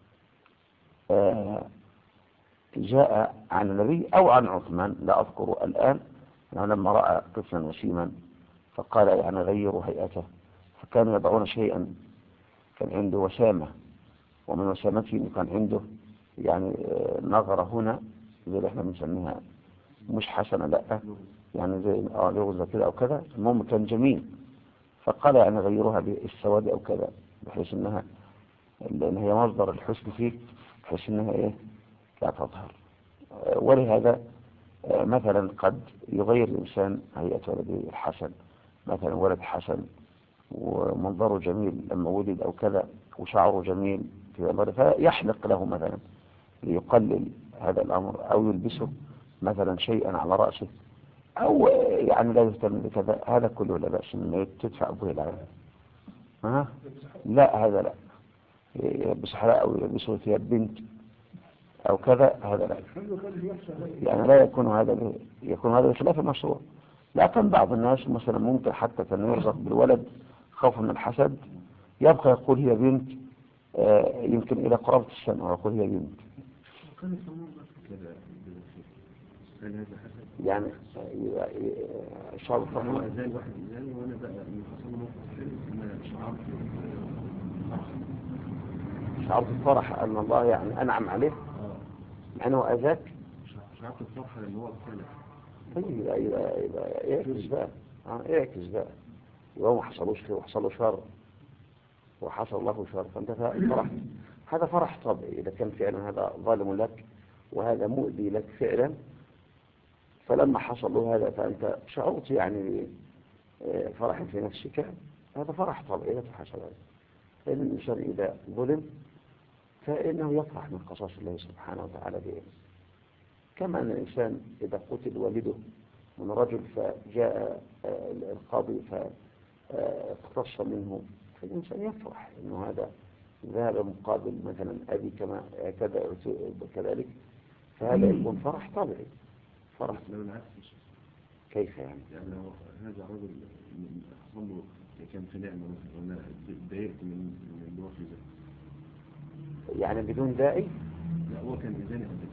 جاء عن النبي أو عن عثمان لا أذكر الآن أنه لما رأى طفلا وسيما فقال يعني غيروا هيئته، فكانوا يضعون شيئا كان عنده وسامة، ومن وسامته كان عنده يعني نظرة هنا زي اللي احنا بنسميها مش حسنة، لا يعني زي لغزة كده أو كذا، المهم كان جميل. فقال يعني غيروها بالسواد أو كذا، بحيث انها لأن هي مصدر الحسن فيه، بحيث انها ايه لا تظهر. ولهذا مثلا قد يغير الإنسان هيئة ولده الحسن، مثلا ولد حسن ومنظره جميل لما ولد أو كذا، وشعره جميل في نظره، فيحلق له مثلا ليقلل هذا الأمر، أو يلبسه مثلا شيئا على رأسه، أو يعني لا يهتم بكذا. هذا كله لا بأس منه، تدفع به العين. لا هذا لا، يلبس حلاء أو يلبسه ثياب بنت أو كذا، هذا لا، يعني لا يكون هذا بخلاف المشروع. لكن بعض الناس مثلا ممكن حتى كان يرزق بالولد خوفا من الحسد يبقى يقول هي بنت، يمكن إلى قرابة السنة ويقول هي بنت، يعني شعب الفرح شعرت الفرح أن الله يعني أنعم عليه مع أنه أذاك. شعرت الفرحة لأن هو الخالق. طيب يعكس بقى، يعكس بقى، يبقى ما حصلوش خير وحصل له شر وحصل له شر، فأنت فرح. هذا فرح طبيعي إذا كان فعلا هذا ظالم لك وهذا مؤذي لك فعلا، فلما حصل له هذا فأنت شعرت يعني فرح في نفسك، هذا فرح طبيعي لا تحسب عليه. لأن الإنسان إذا ظلم فإنه يفرح من قصاص الله سبحانه وتعالى به. كما أن الإنسان إذا قتل والده من رجل فجاء القاضي فاقتص منه، فالإنسان يفرح أنه هذا ذهب مقابل مثلا أبي كما اعتدى كذلك، فهذا يكون فرح طبيعي. فرح لو العكس كيف يعني؟ يعني لو هذا الرجل حصل له كان في نعمة مثلا وأنا اتضايقت من اللي هو فيه ده، يعني بدون داعي؟ لا هو كان إذاني قبل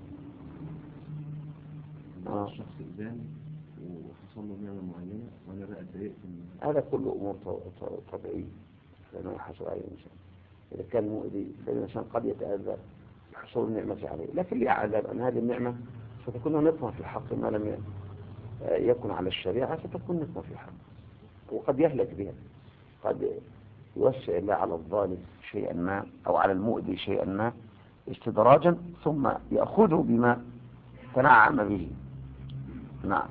كده، الشخص إذاني وحصل له نعمة معينة وأنا بقى اتضايقت من هذا كله أمور طبيعية لأنه يحصل عليه الإنسان. إذا كان مؤذي فالإنسان قد يتأذى بحصول النعمة عليه، لكن يعلم أن هذه النعمة ستكون نقمة في الحق ما لم يكن على الشريعة، ستكون نقمة في الحق وقد يهلك بها. قد يوسع الله على الظالم شيئا ما أو على المؤذي شيئا ما استدراجا ثم يأخذه بما تنعم به. نعم.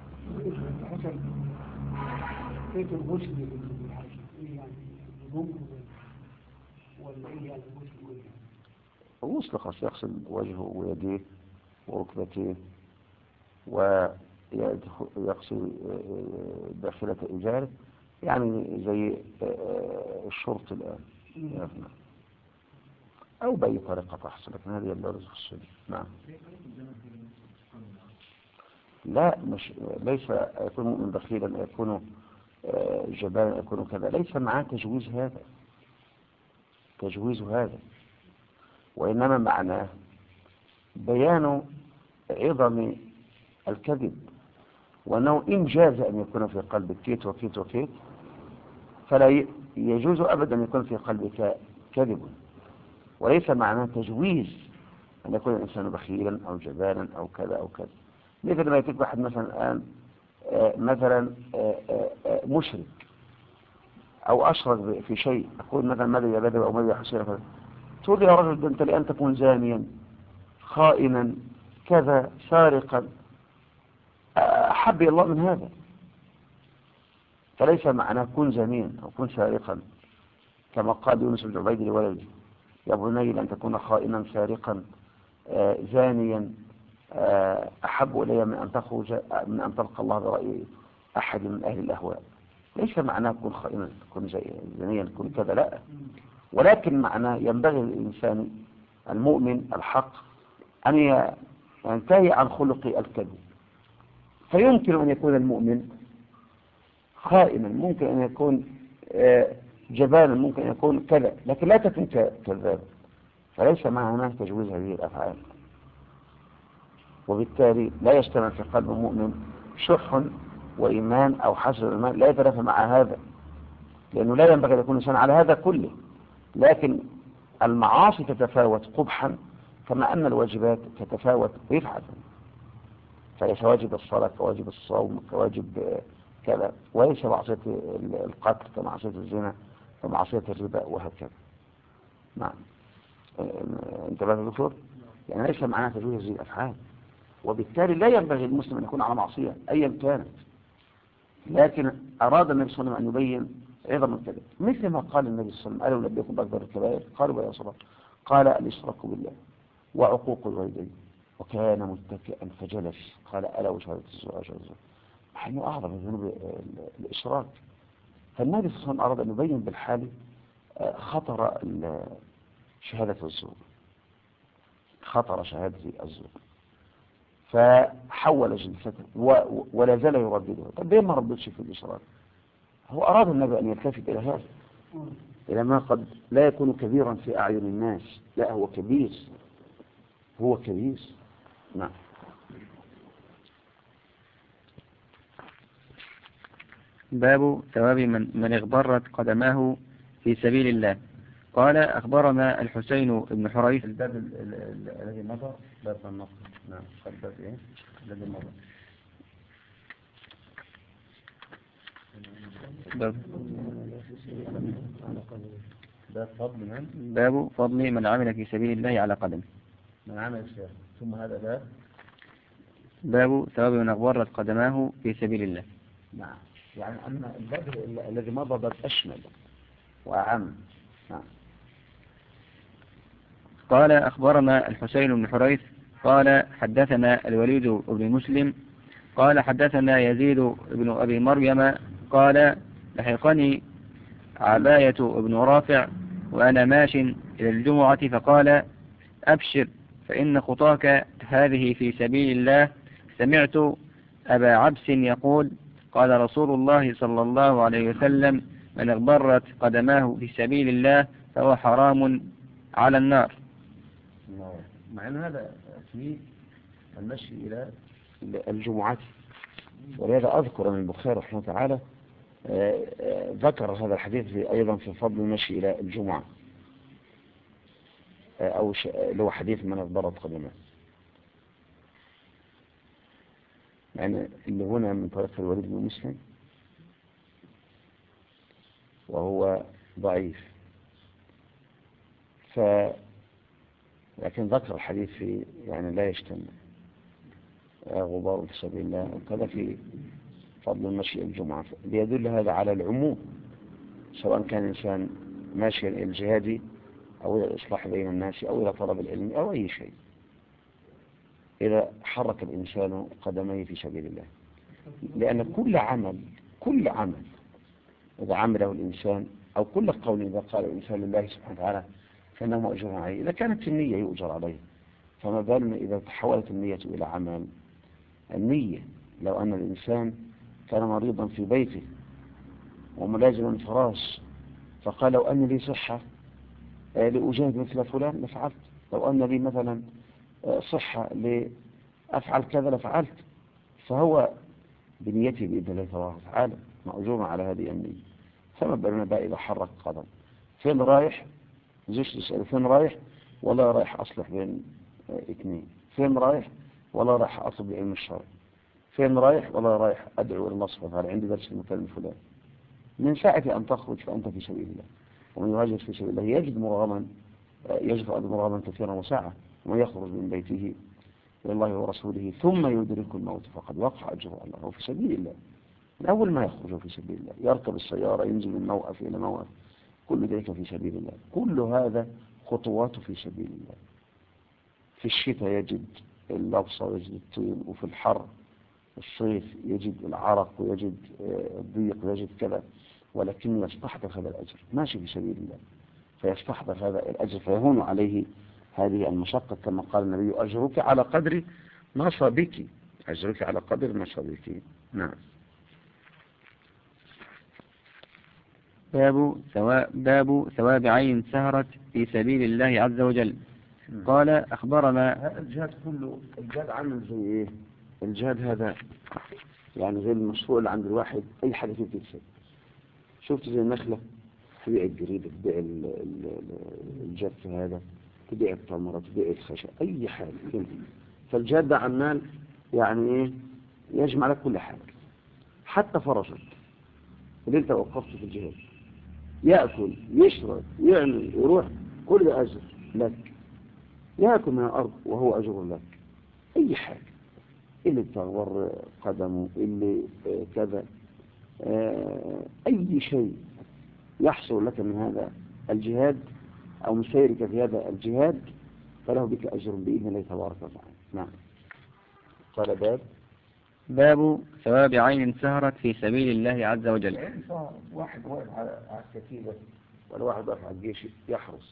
كيف الغسل بالحاجة؟ إيه يعني ممكن ولا إيه يعني الغسل؟ الغسل خاص يغسل وجهه ويديه وركبتيه ويغسل داخلة إزاره، يعني زي الشرط الآن أو بأي طريقة تحصل، لكن هذه الدرجة في السنة. نعم. لا مش ليس يكون مؤمن بخيلا، يكون جبانا، يكون كذا، ليس معاه تجويز هذا، وإنما معناه بيان عظم الكذب، وأنه إن جاز أن يكون في قلبك كيت وكيت وكيت، فلا يجوز أبدا أن يكون في قلبك كذب. وليس معناه تجويز أن يكون الإنسان بخيلا أو جبانا أو كذا أو كذا. مثل ما يتك واحد مثلا الآن مثلا مشرك أو أشرك في شيء، أقول مثلا ماذا يا بدر أو ماذا يا حسين، تقول يا رجل أنت لأن تكون زانيا خائنا كذا سارقا، أحب الله من هذا. فليس معناه كن زانيا أو كن سارقا، كما قال يونس بن عبيد لولده يا بني لأن تكون خائنا سارقا زانيا أحب إلي من أن تلقى الله برأي أحد من أهل الأهواء. ليس معناه كن خائنا كن زانيا كن كذا، لا، ولكن معناه ينبغي للإنسان المؤمن الحق أن ينتهي عن خلق الكذب. فيمكن أن يكون المؤمن خائنا، ممكن أن يكون جبانا، ممكن أن يكون كذا، لكن لا تكون كذابا. فليس معناه تجويز هذه الأفعال، وبالتالي لا يجتمع في قلب المؤمن شح وإيمان أو حسد الإيمان، لا يتنافى مع هذا، لأنه لا ينبغي أن يكون الإنسان على هذا كله. لكن المعاصي تتفاوت قبحا كما أن الواجبات تتفاوت رفعة، فليس واجب الصلاة كواجب الصوم كواجب كذا، وليس معصية القتل كمعصية الزنا كمعصية الربا وهكذا. نعم. انتبه يا دكتور، يعني ليس معناه تجويز هذه الأفعال، وبالتالي لا ينبغي المسلم أن يكون على معصية أيا كانت، لكن أراد النبي صلى الله عليه وسلم أن يبين عظم الكذب، مثل ما قال النبي صلى الله عليه وسلم ألا نبئكم بأكبر الكبائر؟ قالوا يا صلاة، قال الإشراك بالله وعقوق الوالدين. وكان متكئا فجلس قال ألا وشهادة الزواج والزواج، نحن أعظم الذنوب الإشراك. فالنبي صلى الله عليه وسلم أراد أن يبين بالحال خطر شهادة الزور، خطر شهادة الزور، فحول جلسته ولا زال يرددها. طب ليه ما رددش في الإشراك؟ هو أراد النبي أن يلتفت إلى هذا، إلى ما قد لا يكون كبيرا في أعين الناس، لا هو كبير، هو كبير. نعم. باب ثواب من اغبرت قدماه في سبيل الله. قال أخبرنا الحسين بن حريث. الباب الذي مضى باب النصر. نعم. الباب إيه الذي مضى؟ باب فضل من عمل في سبيل الله على قدم. من عمل الشيء. ثم هذا باب ثواب من اغبرت قدماه في سبيل الله. نعم. يعني أن الباب الذي مضى باب أشمل وأعم. نعم. قال أخبرنا الحسين بن حريث قال حدثنا الوليد بن مسلم قال حدثنا يزيد بن أبي مريم قال لحقني عباية بن رافع وأنا ماش إلى الجمعة فقال أبشر فإن خطاك هذه في سبيل الله. سمعت أبا عبس يقول قال رسول الله صلى الله عليه وسلم من اغبرت قدماه في سبيل الله فهو حرام على النار. مع أن هذا في المشي إلى الجمعة، ولهذا أذكر أن البخاري رحمه الله تعالى ذكر هذا الحديث أيضا في فضل المشي إلى الجمعة، أو اللي هو حديث من اغبرت قدماه، يعني اللي هنا من طريق الوليد بن مسلم وهو ضعيف، لكن ذكر الحديث في يعني لا يجتمع غبار في سبيل الله وكذا في فضل المشي الجمعة، ليدل هذا على العموم، سواء كان إنسان ماشيا إلى الجهاد أو إلى الإصلاح بين الناس أو إلى طلب العلم أو أي شيء، إذا حرك الإنسان قدميه في سبيل الله، لأن كل عمل إذا عمله الإنسان أو كل قول إذا قال الإنسان لله سبحانه وتعالى فإنه مأجور عليه، إذا كانت النية يؤجر عليه، فما بالنا إذا تحولت النية إلى عمل. النية لو أن الإنسان كان مريضا في بيته وملازما الفراش فقال لو أن لي صحة لأجاهد مثل فلان لفعلت، لو أن لي مثلا صحة لأفعل كذا لفعلت، فهو بنيته بإذن الله تبارك وتعالى مأجور على هذه النية. فما بالنا بقى إذا حرك قدم، فين رايح؟ زوجتي تسأل فين رايح؟ ولا رايح أصلح بين اثنين، فين رايح؟ ولا رايح أطلب العلم الشرعي، فين رايح؟ ولا رايح أدعو إلى الله سبحانه وتعالى عندي درس المكان الفلاني. من ساعة أن تخرج فأنت في سبيل الله، ومن يهاجر في سبيل الله يجد مرغما كثيرا وسعة، ومن يخرج من بيته إلى الله ورسوله ثم يدرك الموت فقد وقع أجره الله، هو في سبيل الله من أول ما يخرج في سبيل الله، يركب السيارة ينزل من موقف إلى موقف، كل ذلك في سبيل الله، كل هذا خطوات في سبيل الله. في الشتاء يجد اللبصة ويجد الطين، وفي الحر الصيف يجد العرق ويجد الضيق ويجد كذا، ولكن يستحضر هذا الأجر، ماشي في سبيل الله فيستحضر هذا الأجر فيهون عليه هذه المشقة، كما قال النبي أجرك على قدر نصبك، أجرك على قدر نصبك. نعم. باب ثواب عين سهرت في سبيل الله عز وجل. قال أخبرنا هذا الجهاد كله، الجهاد عامل زي إيه؟ الجهاد هذا يعني زي المشروع اللي عند الواحد، أي حاجة فيه تكسب. شفت زي النخلة تبيع الجريدة، تبيع الجف، هذا تبيع التمرة، تبيع الخشب، أي حاجة كده. فالجهاد ده عمال يعني إيه؟ يجمع لك كل حاجة، حتى فرسك اللي أنت وقفت في الجهاد يأكل يشرب يعمل يروح، كل ده أجر لك، يأكل من الأرض وهو أجر لك. أي حاجة، اللي تغور قدمه، اللي كذا، أي شيء يحصل لك من هذا الجهاد أو مسيرك في هذا الجهاد فله بك أجر بإذن الله تبارك وتعالى. نعم. قال باب ثواب عين سهرت في سبيل الله عز وجل. يعني واحد واقف على الكتيبة ولا واحد واقف على الجيش يحرس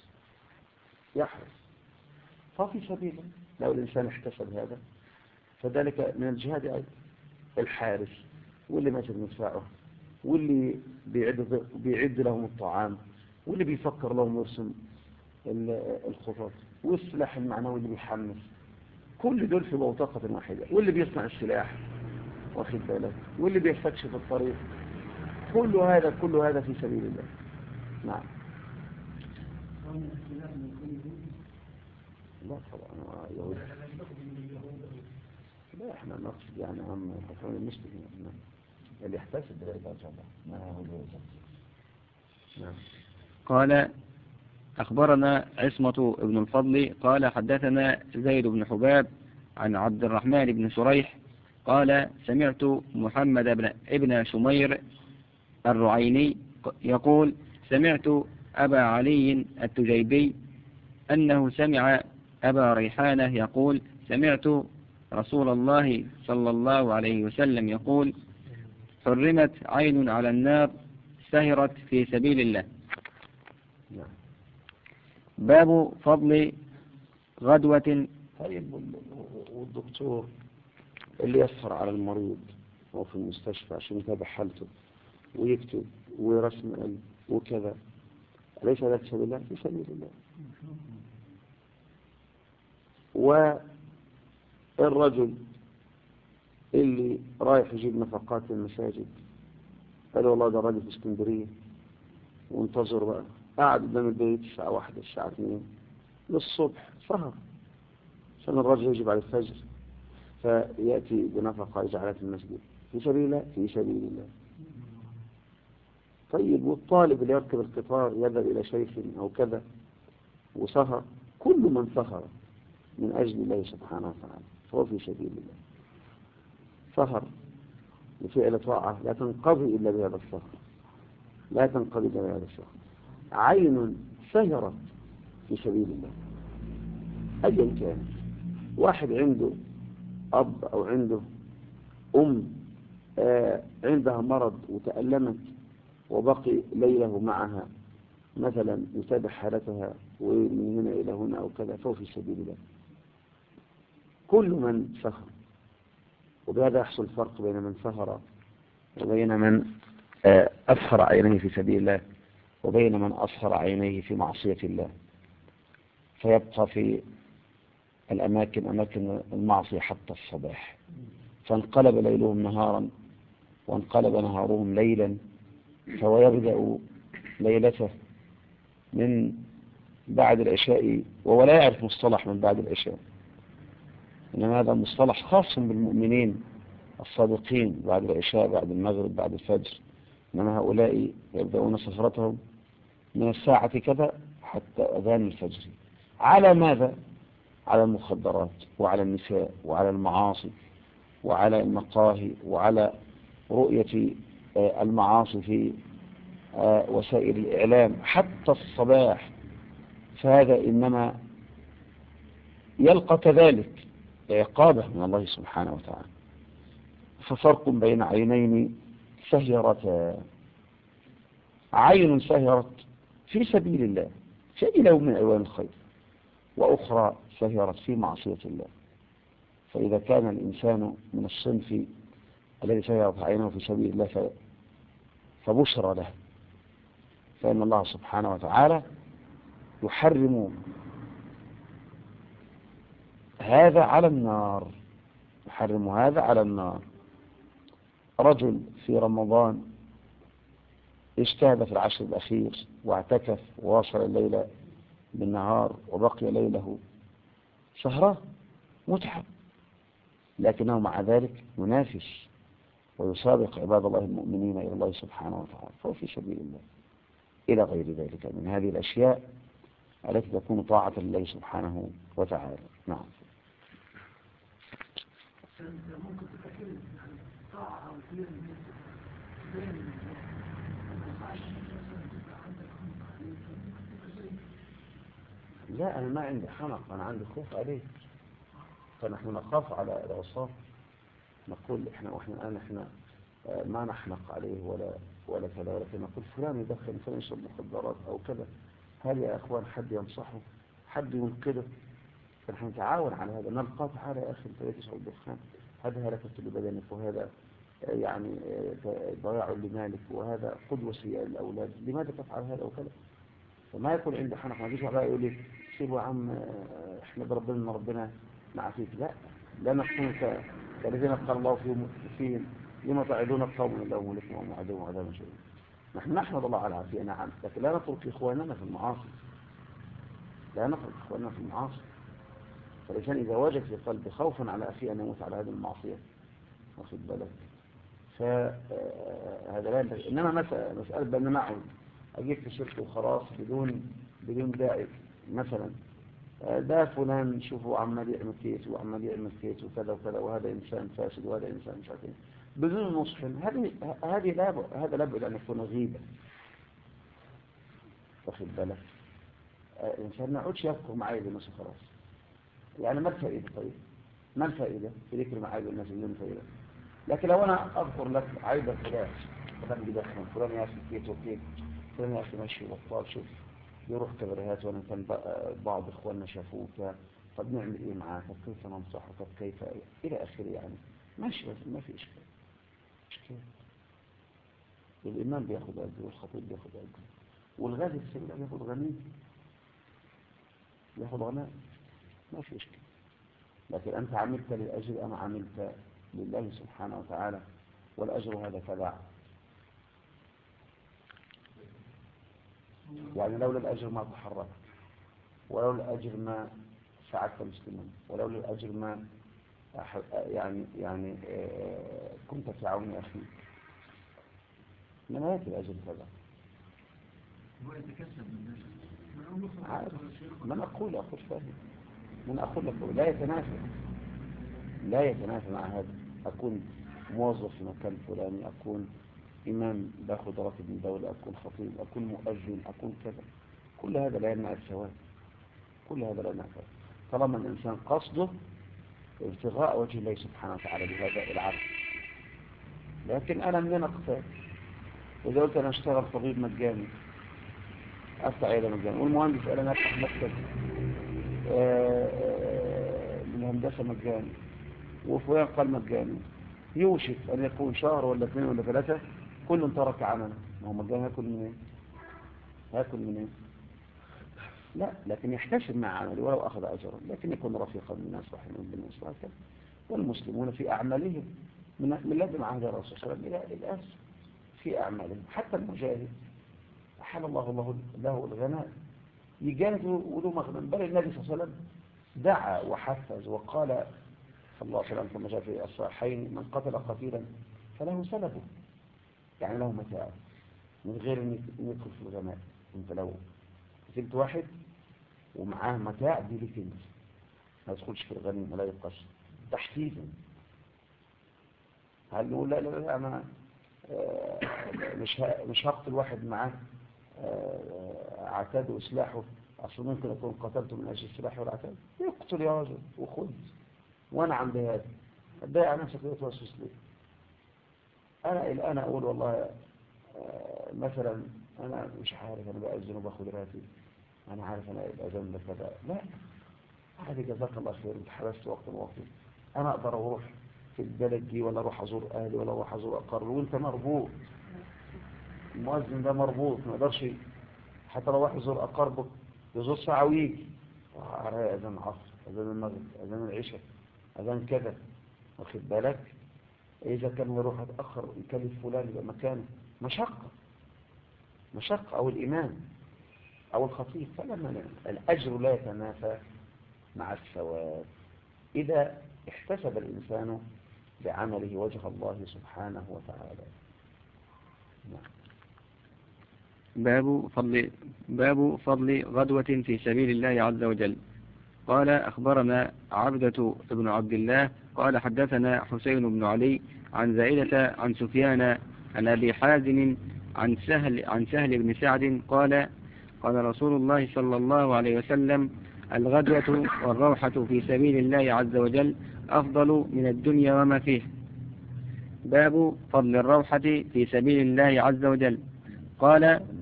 ففي سبيله، لو الإنسان احتسب هذا فذلك من الجهاد أيضا. الحارس واللي ماسك مدفعه واللي بيعد لهم الطعام واللي بيفكر لهم يرسم الخطط والسلاح المعنوي اللي بيحمس، كل دول في بوتقة واحدة، واللي بيصنع السلاح واخد بالك، واللي بيستكشف الطريق، كل هذا في سبيل الله. نعم. لا طبعا يهود، لا احنا نقصد يعني عم حكام المسلمين اللي يحتسب بذلك ان شاء الله ما هو نعم. قال أخبرنا عصمة بن الفضل قال حدثنا زيد بن حباب عن عبد الرحمن بن شريح قال سمعت محمد ابن شمير الرعيني يقول سمعت أبا علي التجيبي أنه سمع أبا ريحانة يقول سمعت رسول الله صلى الله عليه وسلم يقول حرمت عين على النار سهرت في سبيل الله. نعم. باب فضل غدوة. طيب، والدكتور اللي يسهر على المريض أو في المستشفى عشان يتابع حالته ويكتب ورسم قلب وكذا، أليس ذلك في سبيل الله؟ في سبيل الله. والرجل اللي رايح يجيب نفقات المساجد قال والله ده راجل في اسكندرية وانتظر بقى، قاعد قدام البيت الساعة 1 الساعة 2 للصبح سهر عشان الرجل يجب على الفجر، فيأتي بنفقة يجعلها في المسجد في سبيل الله. في سبيل الله. طيب، والطالب اللي يركب القطار يذهب إلى شيخ أو كذا وسهر، كل من سهر من أجل الله سبحانه وتعالى فهو في سبيل الله. سهر لفعل طاعة لا تنقضي إلا بهذا السهر، لا تنقضي إلا بهذا السهر. عين سهرت في سبيل الله أيا كان. واحد عنده أب أو عنده أم عندها مرض وتألمت وبقي ليله معها مثلا يتابع حالتها ومن هنا إلى هنا أو كذا فهو في سبيل الله. كل من سهر، وبهذا يحصل الفرق بين من سهر وبين من أسهر عينيه في سبيل الله وبين من أسهر عينيه في معصية الله، فيبقى في أماكن المعصية حتى الصباح، فانقلب ليلهم نهارا وانقلب نهارهم ليلا، فهو يبدأ ليلته من بعد العشاء وهو لا يعرف مصطلح من بعد العشاء، إنما هذا مصطلح خاص بالمؤمنين الصادقين بعد العشاء بعد المغرب بعد الفجر، إنما هؤلاء يبدأون سفرتهم من الساعة كذا حتى أذان الفجر. على ماذا؟ على المخدرات وعلى النساء وعلى المعاصي وعلى المقاهي وعلى رؤية المعاصي في وسائل الإعلام حتى الصباح. فهذا إنما يلقى كذلك عقابه من الله سبحانه وتعالى. ففرق بين عينين سهرتا، عين سهرت في سبيل الله في لون من ألوان الخير، وأخرى سهرت في معصية الله. فإذا كان الإنسان من الصنف الذي سهرت عينه في سبيل الله فبشرى له، فإن الله سبحانه وتعالى يحرم هذا على النار، يحرم هذا على النار. رجل في رمضان اجتهد في العشر الأخير واعتكف وواصل الليل بالنهار وبقي ليله سهرة متعب، لكنه مع ذلك ينافس ويسابق عباد الله المؤمنين إلى الله سبحانه وتعالى، فهو في سبيل الله. إلى غير ذلك من هذه الأشياء التي تكون طاعة لله سبحانه وتعالى. نعم. ممكن تتكلم عن طاعة أو خير لا، أنا ما عندي حمق، أنا عندي خوف عليه، فنحن نخاف على العصاة، نقول إحنا ما نحنق عليه ولا كذا، ولكن نقول فلان يدخن، فلان يشرب مخدرات أو كذا، هل يا أخوان حد ينصحه، حد ينقذه؟ فنحن نتعاون على هذا، نلقى تعالى يا أخي أنت تشرب الدخان، هذا هلكة لبدنك، وهذا يعني ضياع لمالك، وهذا قدوة سيئة للأولاد، لماذا تفعل هذا وكذا؟ فما يكون عندي حنق، ما فيش واحد يقول لي سيبوا يا عم احمد ربنا ان ربنا معافيك. لا نكون كالذين قال الله فيهم لما تعدون القوم لهم لكم ومعدهم عذابا شديدا. نحن نحمد الله على العافية نعم، لكن لا نترك إخواننا في المعاصي، لا نترك إخواننا في المعاصي. فالإنسان إذا وجد في قلبه خوفا على أخيه أن يموت على هذه المعصية واخد بالك، فهذا لا ينبغي. إنما مسألة بأن نعود أجيب في شركة وخلاص بدون داعي، مثلا ده فلان شوفوا عمال يعمل كيس وعمال يعمل كيس وكذا وكذا، وهذا إنسان فاسد وهذا إنسان مش عارف ايه، بدون نصح، هذا لابد أن يكون غيبة واخد بالك. الإنسان ما يقعدش يذكر معايب الناس خلاص. يعني ما الفائدة؟ طيب ما الفائدة في ذكر معايب الناس اللي فائدة؟ لكن لو أنا أذكر لك عيب فلان، فلان بيدخن، فلان يا أخي كيت وكيت، فلان يا أخي ماشي بطال، شوف يروح كبريهات، وأنا كان بعض إخواننا شافوه، طب نعمل إيه معاه؟ طب كيف ننصحه؟ طب كيف إلى آخره يعني. ماشي، بس ما في إشكال. الإمام بياخد أجر، والخطيب بياخد أجر، والغازي في السبيل بياخد غنيم، بياخد غناء، ما في إشكال. لكن أنت عملت للأجر، أنا عملت لله سبحانه وتعالى، والأجر هذا تبع. يعني لولا الأجر ما تحركت، ولولا الأجر ما ساعدت المسلمين، ولولا الأجر ما يعني كنت تعاوني أخي. إنما يأتي الأجر تبع. من أقول أخذ فاهم، من أقول لك لا يتنافى مع هذا. أكون موظف في مكان فلاني، أكون إمام باخذ راتب من دولة، أكون خطيب، أكون مؤذن، أكون كذا، كل هذا لا يمنع الثواب، كل هذا لا يمنع الثواب طالما الإنسان قصده ابتغاء وجه الله سبحانه وتعالى بهذا العمل. لكن أنا منين أقتل؟ إذا قلت أنا أشتغل طبيب مجاني، أفتح عيادة مجاني، والمهندس قال أنا أفتح مكتب بالهندسة مجاني، وفلان قال مجاني، يوشك أن يكون شهر ولا 2 ولا 3 كل ترك عمله. ما هو مجاني هاكل منين؟ لا، لكن يحتسب مع عمله ولو أخذ أجرا، لكن يكون رفيقا بالناس رحمه بالناس وهكذا. والمسلمون في أعمالهم من لازم عهد الرسول صلى الله عليه وسلم إلى الآن في أعمالهم. حتى المجاهد أحل الله له الغناء، يجاهد وله مغنم. بل النبي صلى الله عليه وسلم دعا وحفز وقال صلى الله عليه وسلم كما جاء في الصحيحين: من قتل قتيلا فله سلبه، يعني له متاع من غير ان يدخل في الغناء. انت لو قتلت واحد ومعاه متاع دي ليك انت، ما يدخلش في الغنيمه، لا يقص تحديدا. هل نقول لا انا مش هقتل واحد معاه عتاد وسلاحه، اصل ممكن اكون قتلته من اجل السلاح والعتاد؟ يقتل يا رجل وخذ، وانا عند هذا اتضايق على نفسك وتوسوس ليه؟ انا الان اقول والله مثلا انا مش عارف، انا بأذن وباخد راتب، انا عارف انا الاذان ده كذا، لا عادي جزاك الله خير، انت حبست وقت الوقت، انا اقدر اروح في البلد دي ولا اروح ازور اهلي ولا اروح ازور اقاربي، وانت مربوط. المؤذن ده مربوط، ما يقدرش حتى لو راح يزور اقاربه يزور ساعه ويجي، اذان العصر، اذان المغرب، اذان العشاء، اذان كذا، واخد بالك؟ إذا كان يروح يتأخر يكلف فلان يبقى مكانه مشقة، أو الإمام أو الخطيب. فلما الأجر لا يتنافى مع الثواب إذا احتسب الإنسان بعمله وجه الله سبحانه وتعالى. باب فضل غدوة في سبيل الله عز وجل. قال أخبرنا عبدة بن عبد الله قال حدثنا حسين بن علي عن زائدة عن سفيان عن أبي حازم عن سهل بن سعد قال قال رسول الله صلى الله عليه وسلم: الغدوة والروحة في سبيل الله عز وجل أفضل من الدنيا وما فيه. باب فضل الروحة في سبيل الله عز وجل. قال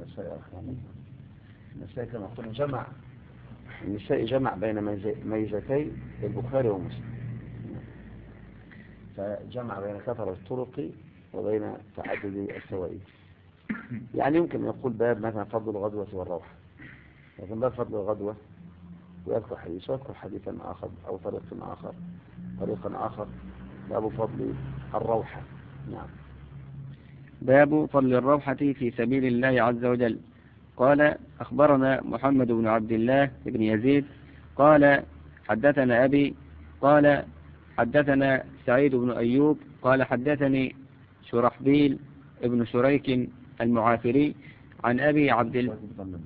النسائي كما قلنا النسائي جمع بين ميزتي البخاري ومسلم، فجمع بين كثرة الطرق وبين تعدد الفوائد. يعني يمكن يقول باب مثلا فضل الغدوة والروحة، لكن باب فضل الغدوة ويذكر حديث ويذكر حديثا آخر أو طريقا آخر باب فضل الروحة. نعم. باب فضل الروحة في سبيل الله عز وجل. قال أخبرنا محمد بن عبد الله بن يزيد قال حدثنا أبي قال حدثنا سعيد بن أيوب قال حدثني شرحبيل ابن شريك المعافري عن أبي عبد الله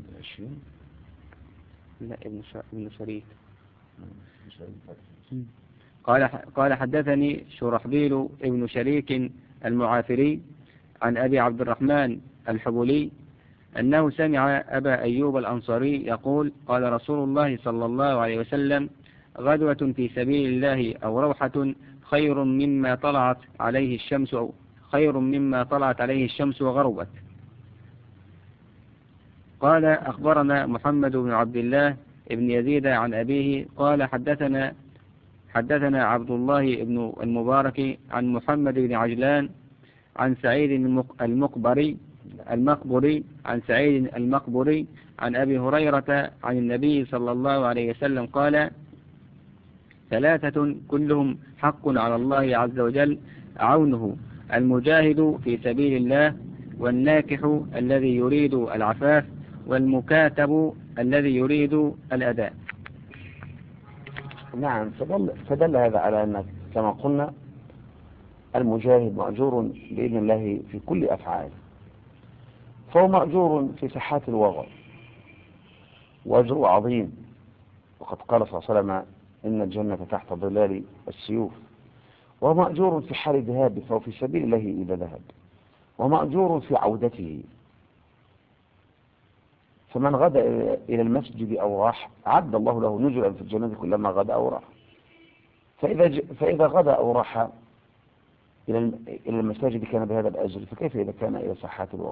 ابن شريك قال حدثني شرحبيل ابن شريك المعافري عن أبي عبد الرحمن الحبولي أنه سمع أبا أيوب الأنصاري يقول قال رسول الله صلى الله عليه وسلم غدوة في سبيل الله أو روحة خير مما طلعت عليه الشمس وغربت. قال أخبرنا محمد بن عبد الله بن يزيد عن أبيه قال حدثنا عبد الله بن المبارك عن محمد بن عجلان عن سعيد المقبري عن سعيد المقبري عن أبي هريرة عن النبي صلى الله عليه وسلم قال 3 كلهم حق على الله عز وجل عونه المجاهد في سبيل الله والناكح الذي يريد العفاف والمكاتب الذي يريد الأداء. نعم. فدل هذا على أن كما قلنا المجاهد مأجور بإذن الله في كل أفعاله، فهو مأجور في ساحات الوغى وأجره عظيم، وقد قال صلى الله عليه وسلم إن الجنة تحت ظلال السيوف. وهو مأجور في حال ذهابه، فهو في سبيل الله إذا ذهب، ومأجور في عودته. فمن غدا إلى المسجد أو راح عد الله له نزلا في الجنة كلما غدا أو راح. فإذا غدا أو راح إلى المساجد كان بهذا الأجر، فكيف إذا كان إلى ساحات الوغى؟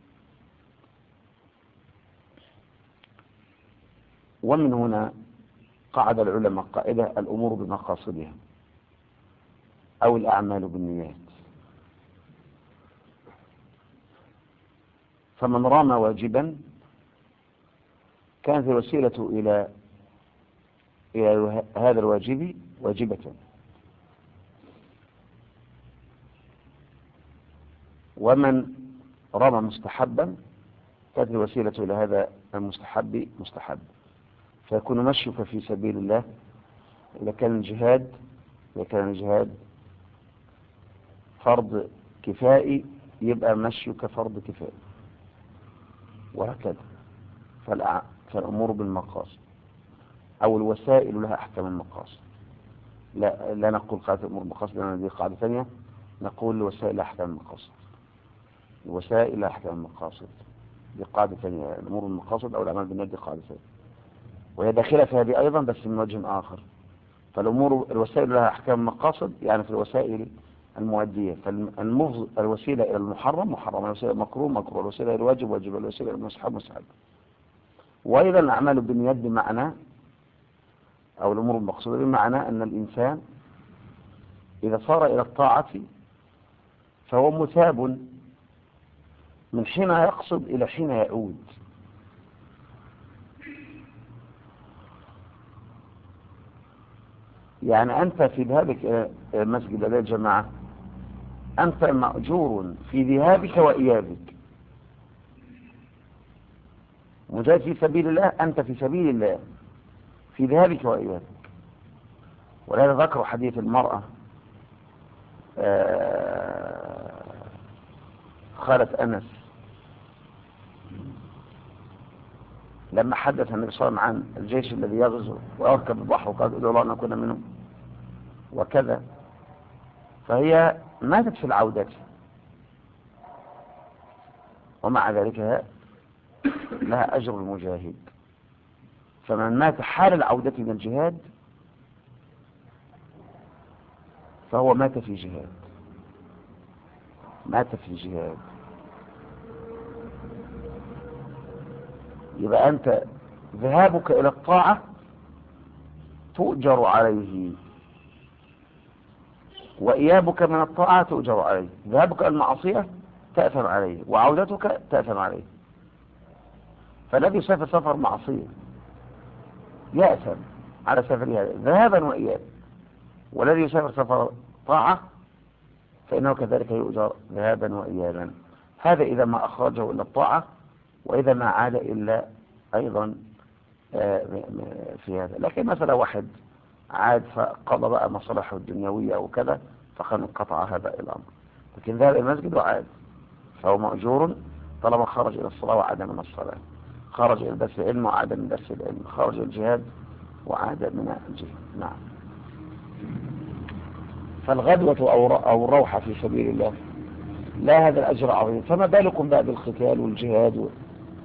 ومن هنا قعد العلماء قائدة الأمور بمقاصدها أو الأعمال بالنيات. فمن رام واجبا كانت الوسيلة إلى هذا الواجب واجبة، ومن رمى مستحبا كانت الوسيلة إلى هذا المستحب مستحب، فيكون مشيك في سبيل الله. إذا كان الجهاد فرض كفائي يبقى مشيك فرض كفائي، وهكذا. فالأمور بالمقاصد أو الوسائل لها أحكام المقاصد. لا نقول قاعدة الأمور بالمقاصد لأن هذه قاعدة ثانية، نقول الوسائل لها أحكام المقاصد. الوسائل لها أحكام المقاصد دي قاعدة ثانية. الأمور بالمقاصد أو الأعمال بالنيات دي قاعدة ثانية، وهي داخلة في هذه أيضا بس من وجه آخر. الوسائل لها أحكام المقاصد يعني في الوسائل المؤدية. الوسيلة إلى المحرم محرم، الوسيلة إلى المكروه مكروه، الوسيلة إلى الواجب واجب، الوسيلة إلى المستحب مستحب. وأيضا الأعمال بالنيات بمعنى أو الأمور المقصودة بمعنى أن الإنسان إذا صار إلى الطاعة فهو مثاب من حين يقصد إلى حين يعود. يعني أنت في ذهابك إلى المسجد إلى الجماعة أنت مأجور في ذهابك وإيابك. مجاهد في سبيل الله، أنت في سبيل الله في ذهابك وإيابك. ولهذا ذكروا حديث المرأة خالة أنس لما حدث النبي صلى الله عليه وسلم عن الجيش الذي يغزو ويركب البحر وقال ادعوا الله أن نكون منهم وكذا، فهي ماتت في العودة، ومع ذلك لها أجر المجاهد. فمن مات حال العودة من الجهاد فهو مات في جهاد، مات في جهاد. يبقى أنت ذهابك إلى الطاعة تؤجر عليه، وإيابك من الطاعة تؤجر عليه. ذهابك إلى المعصية تأثم عليه، وعودتك تأثم عليه. فالذي يسافر سفر معصية يأثم على سفره ذهابا وإيابا، والذي يسافر سفر طاعة فإنه كذلك يؤجر ذهابا وإيابا. هذا إذا ما أخرجه إلى الطاعة، وإذا ما عاد إلا أيضا في هذا. لكن مثلا واحد عاد فقضى بقى مصالحه الدنيوية وكذا فقد انقطع هذا الأمر، لكن ذهب المسجد وعاد فهو مأجور طالما خرج إلى الصلاة وعاد من الصلاة، خرج إلى درس العلم وعاد من درس العلم، خرج إلى الجهاد وعاد من الجهاد. نعم. فالغدوة أو الروحة في سبيل الله لا هذا الأجر عظيم، فما بالكم بقى بالقتال والجهاد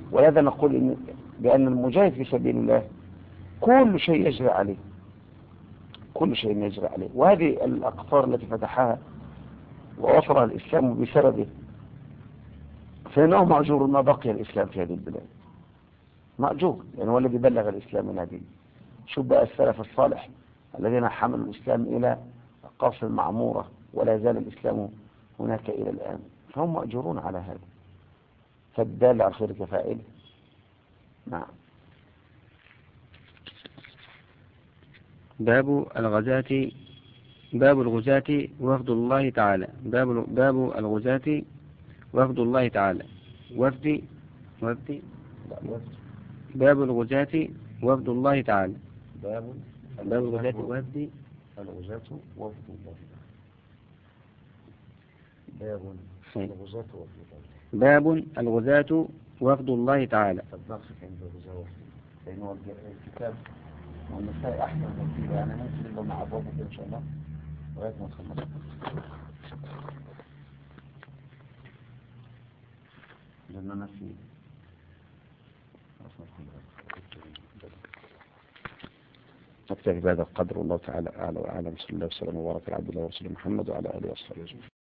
ولذا نقول بأن المجاهد في سبيل الله كل شيء يجري عليه، كل شيء يجري عليه. وهذه الأقطار التي فتحها ووفرها الإسلام بسببه فإنه مأجور ما بقي الإسلام في هذه البلاد، مأجور، يعني هو الذي بلغ الإسلام من هذه. شوف بقى السلف الصالح الذين حملوا الإسلام إلى أقاصي المعمورة ولا زال الإسلام هناك إلى الآن، فهم مأجورون على هذا، فالدال على خير كفائله. نعم. باب الغزاة وفد الله تعالى. باب الغزاة وفد الله تعالى. باب الغزاة وفد الله تعالى. باب الغزاة وفد وفد الله. باب الغزاة وفد الله. باب الغزاة وفد الله تعالى. النقص عند الغزاة وفد، لأنه الكتاب والنساء أحسن ترتيب، يعني ممكن يبقى مع أبوابه إن شاء الله لغاية ما نخلص. لأننا في نكتفي بهذا القدر، والله تعالى أعلى وأعلم. صلى الله وسلم وبارك على عبد الله ورسوله محمد وعلى آله وصحبه أجمعين.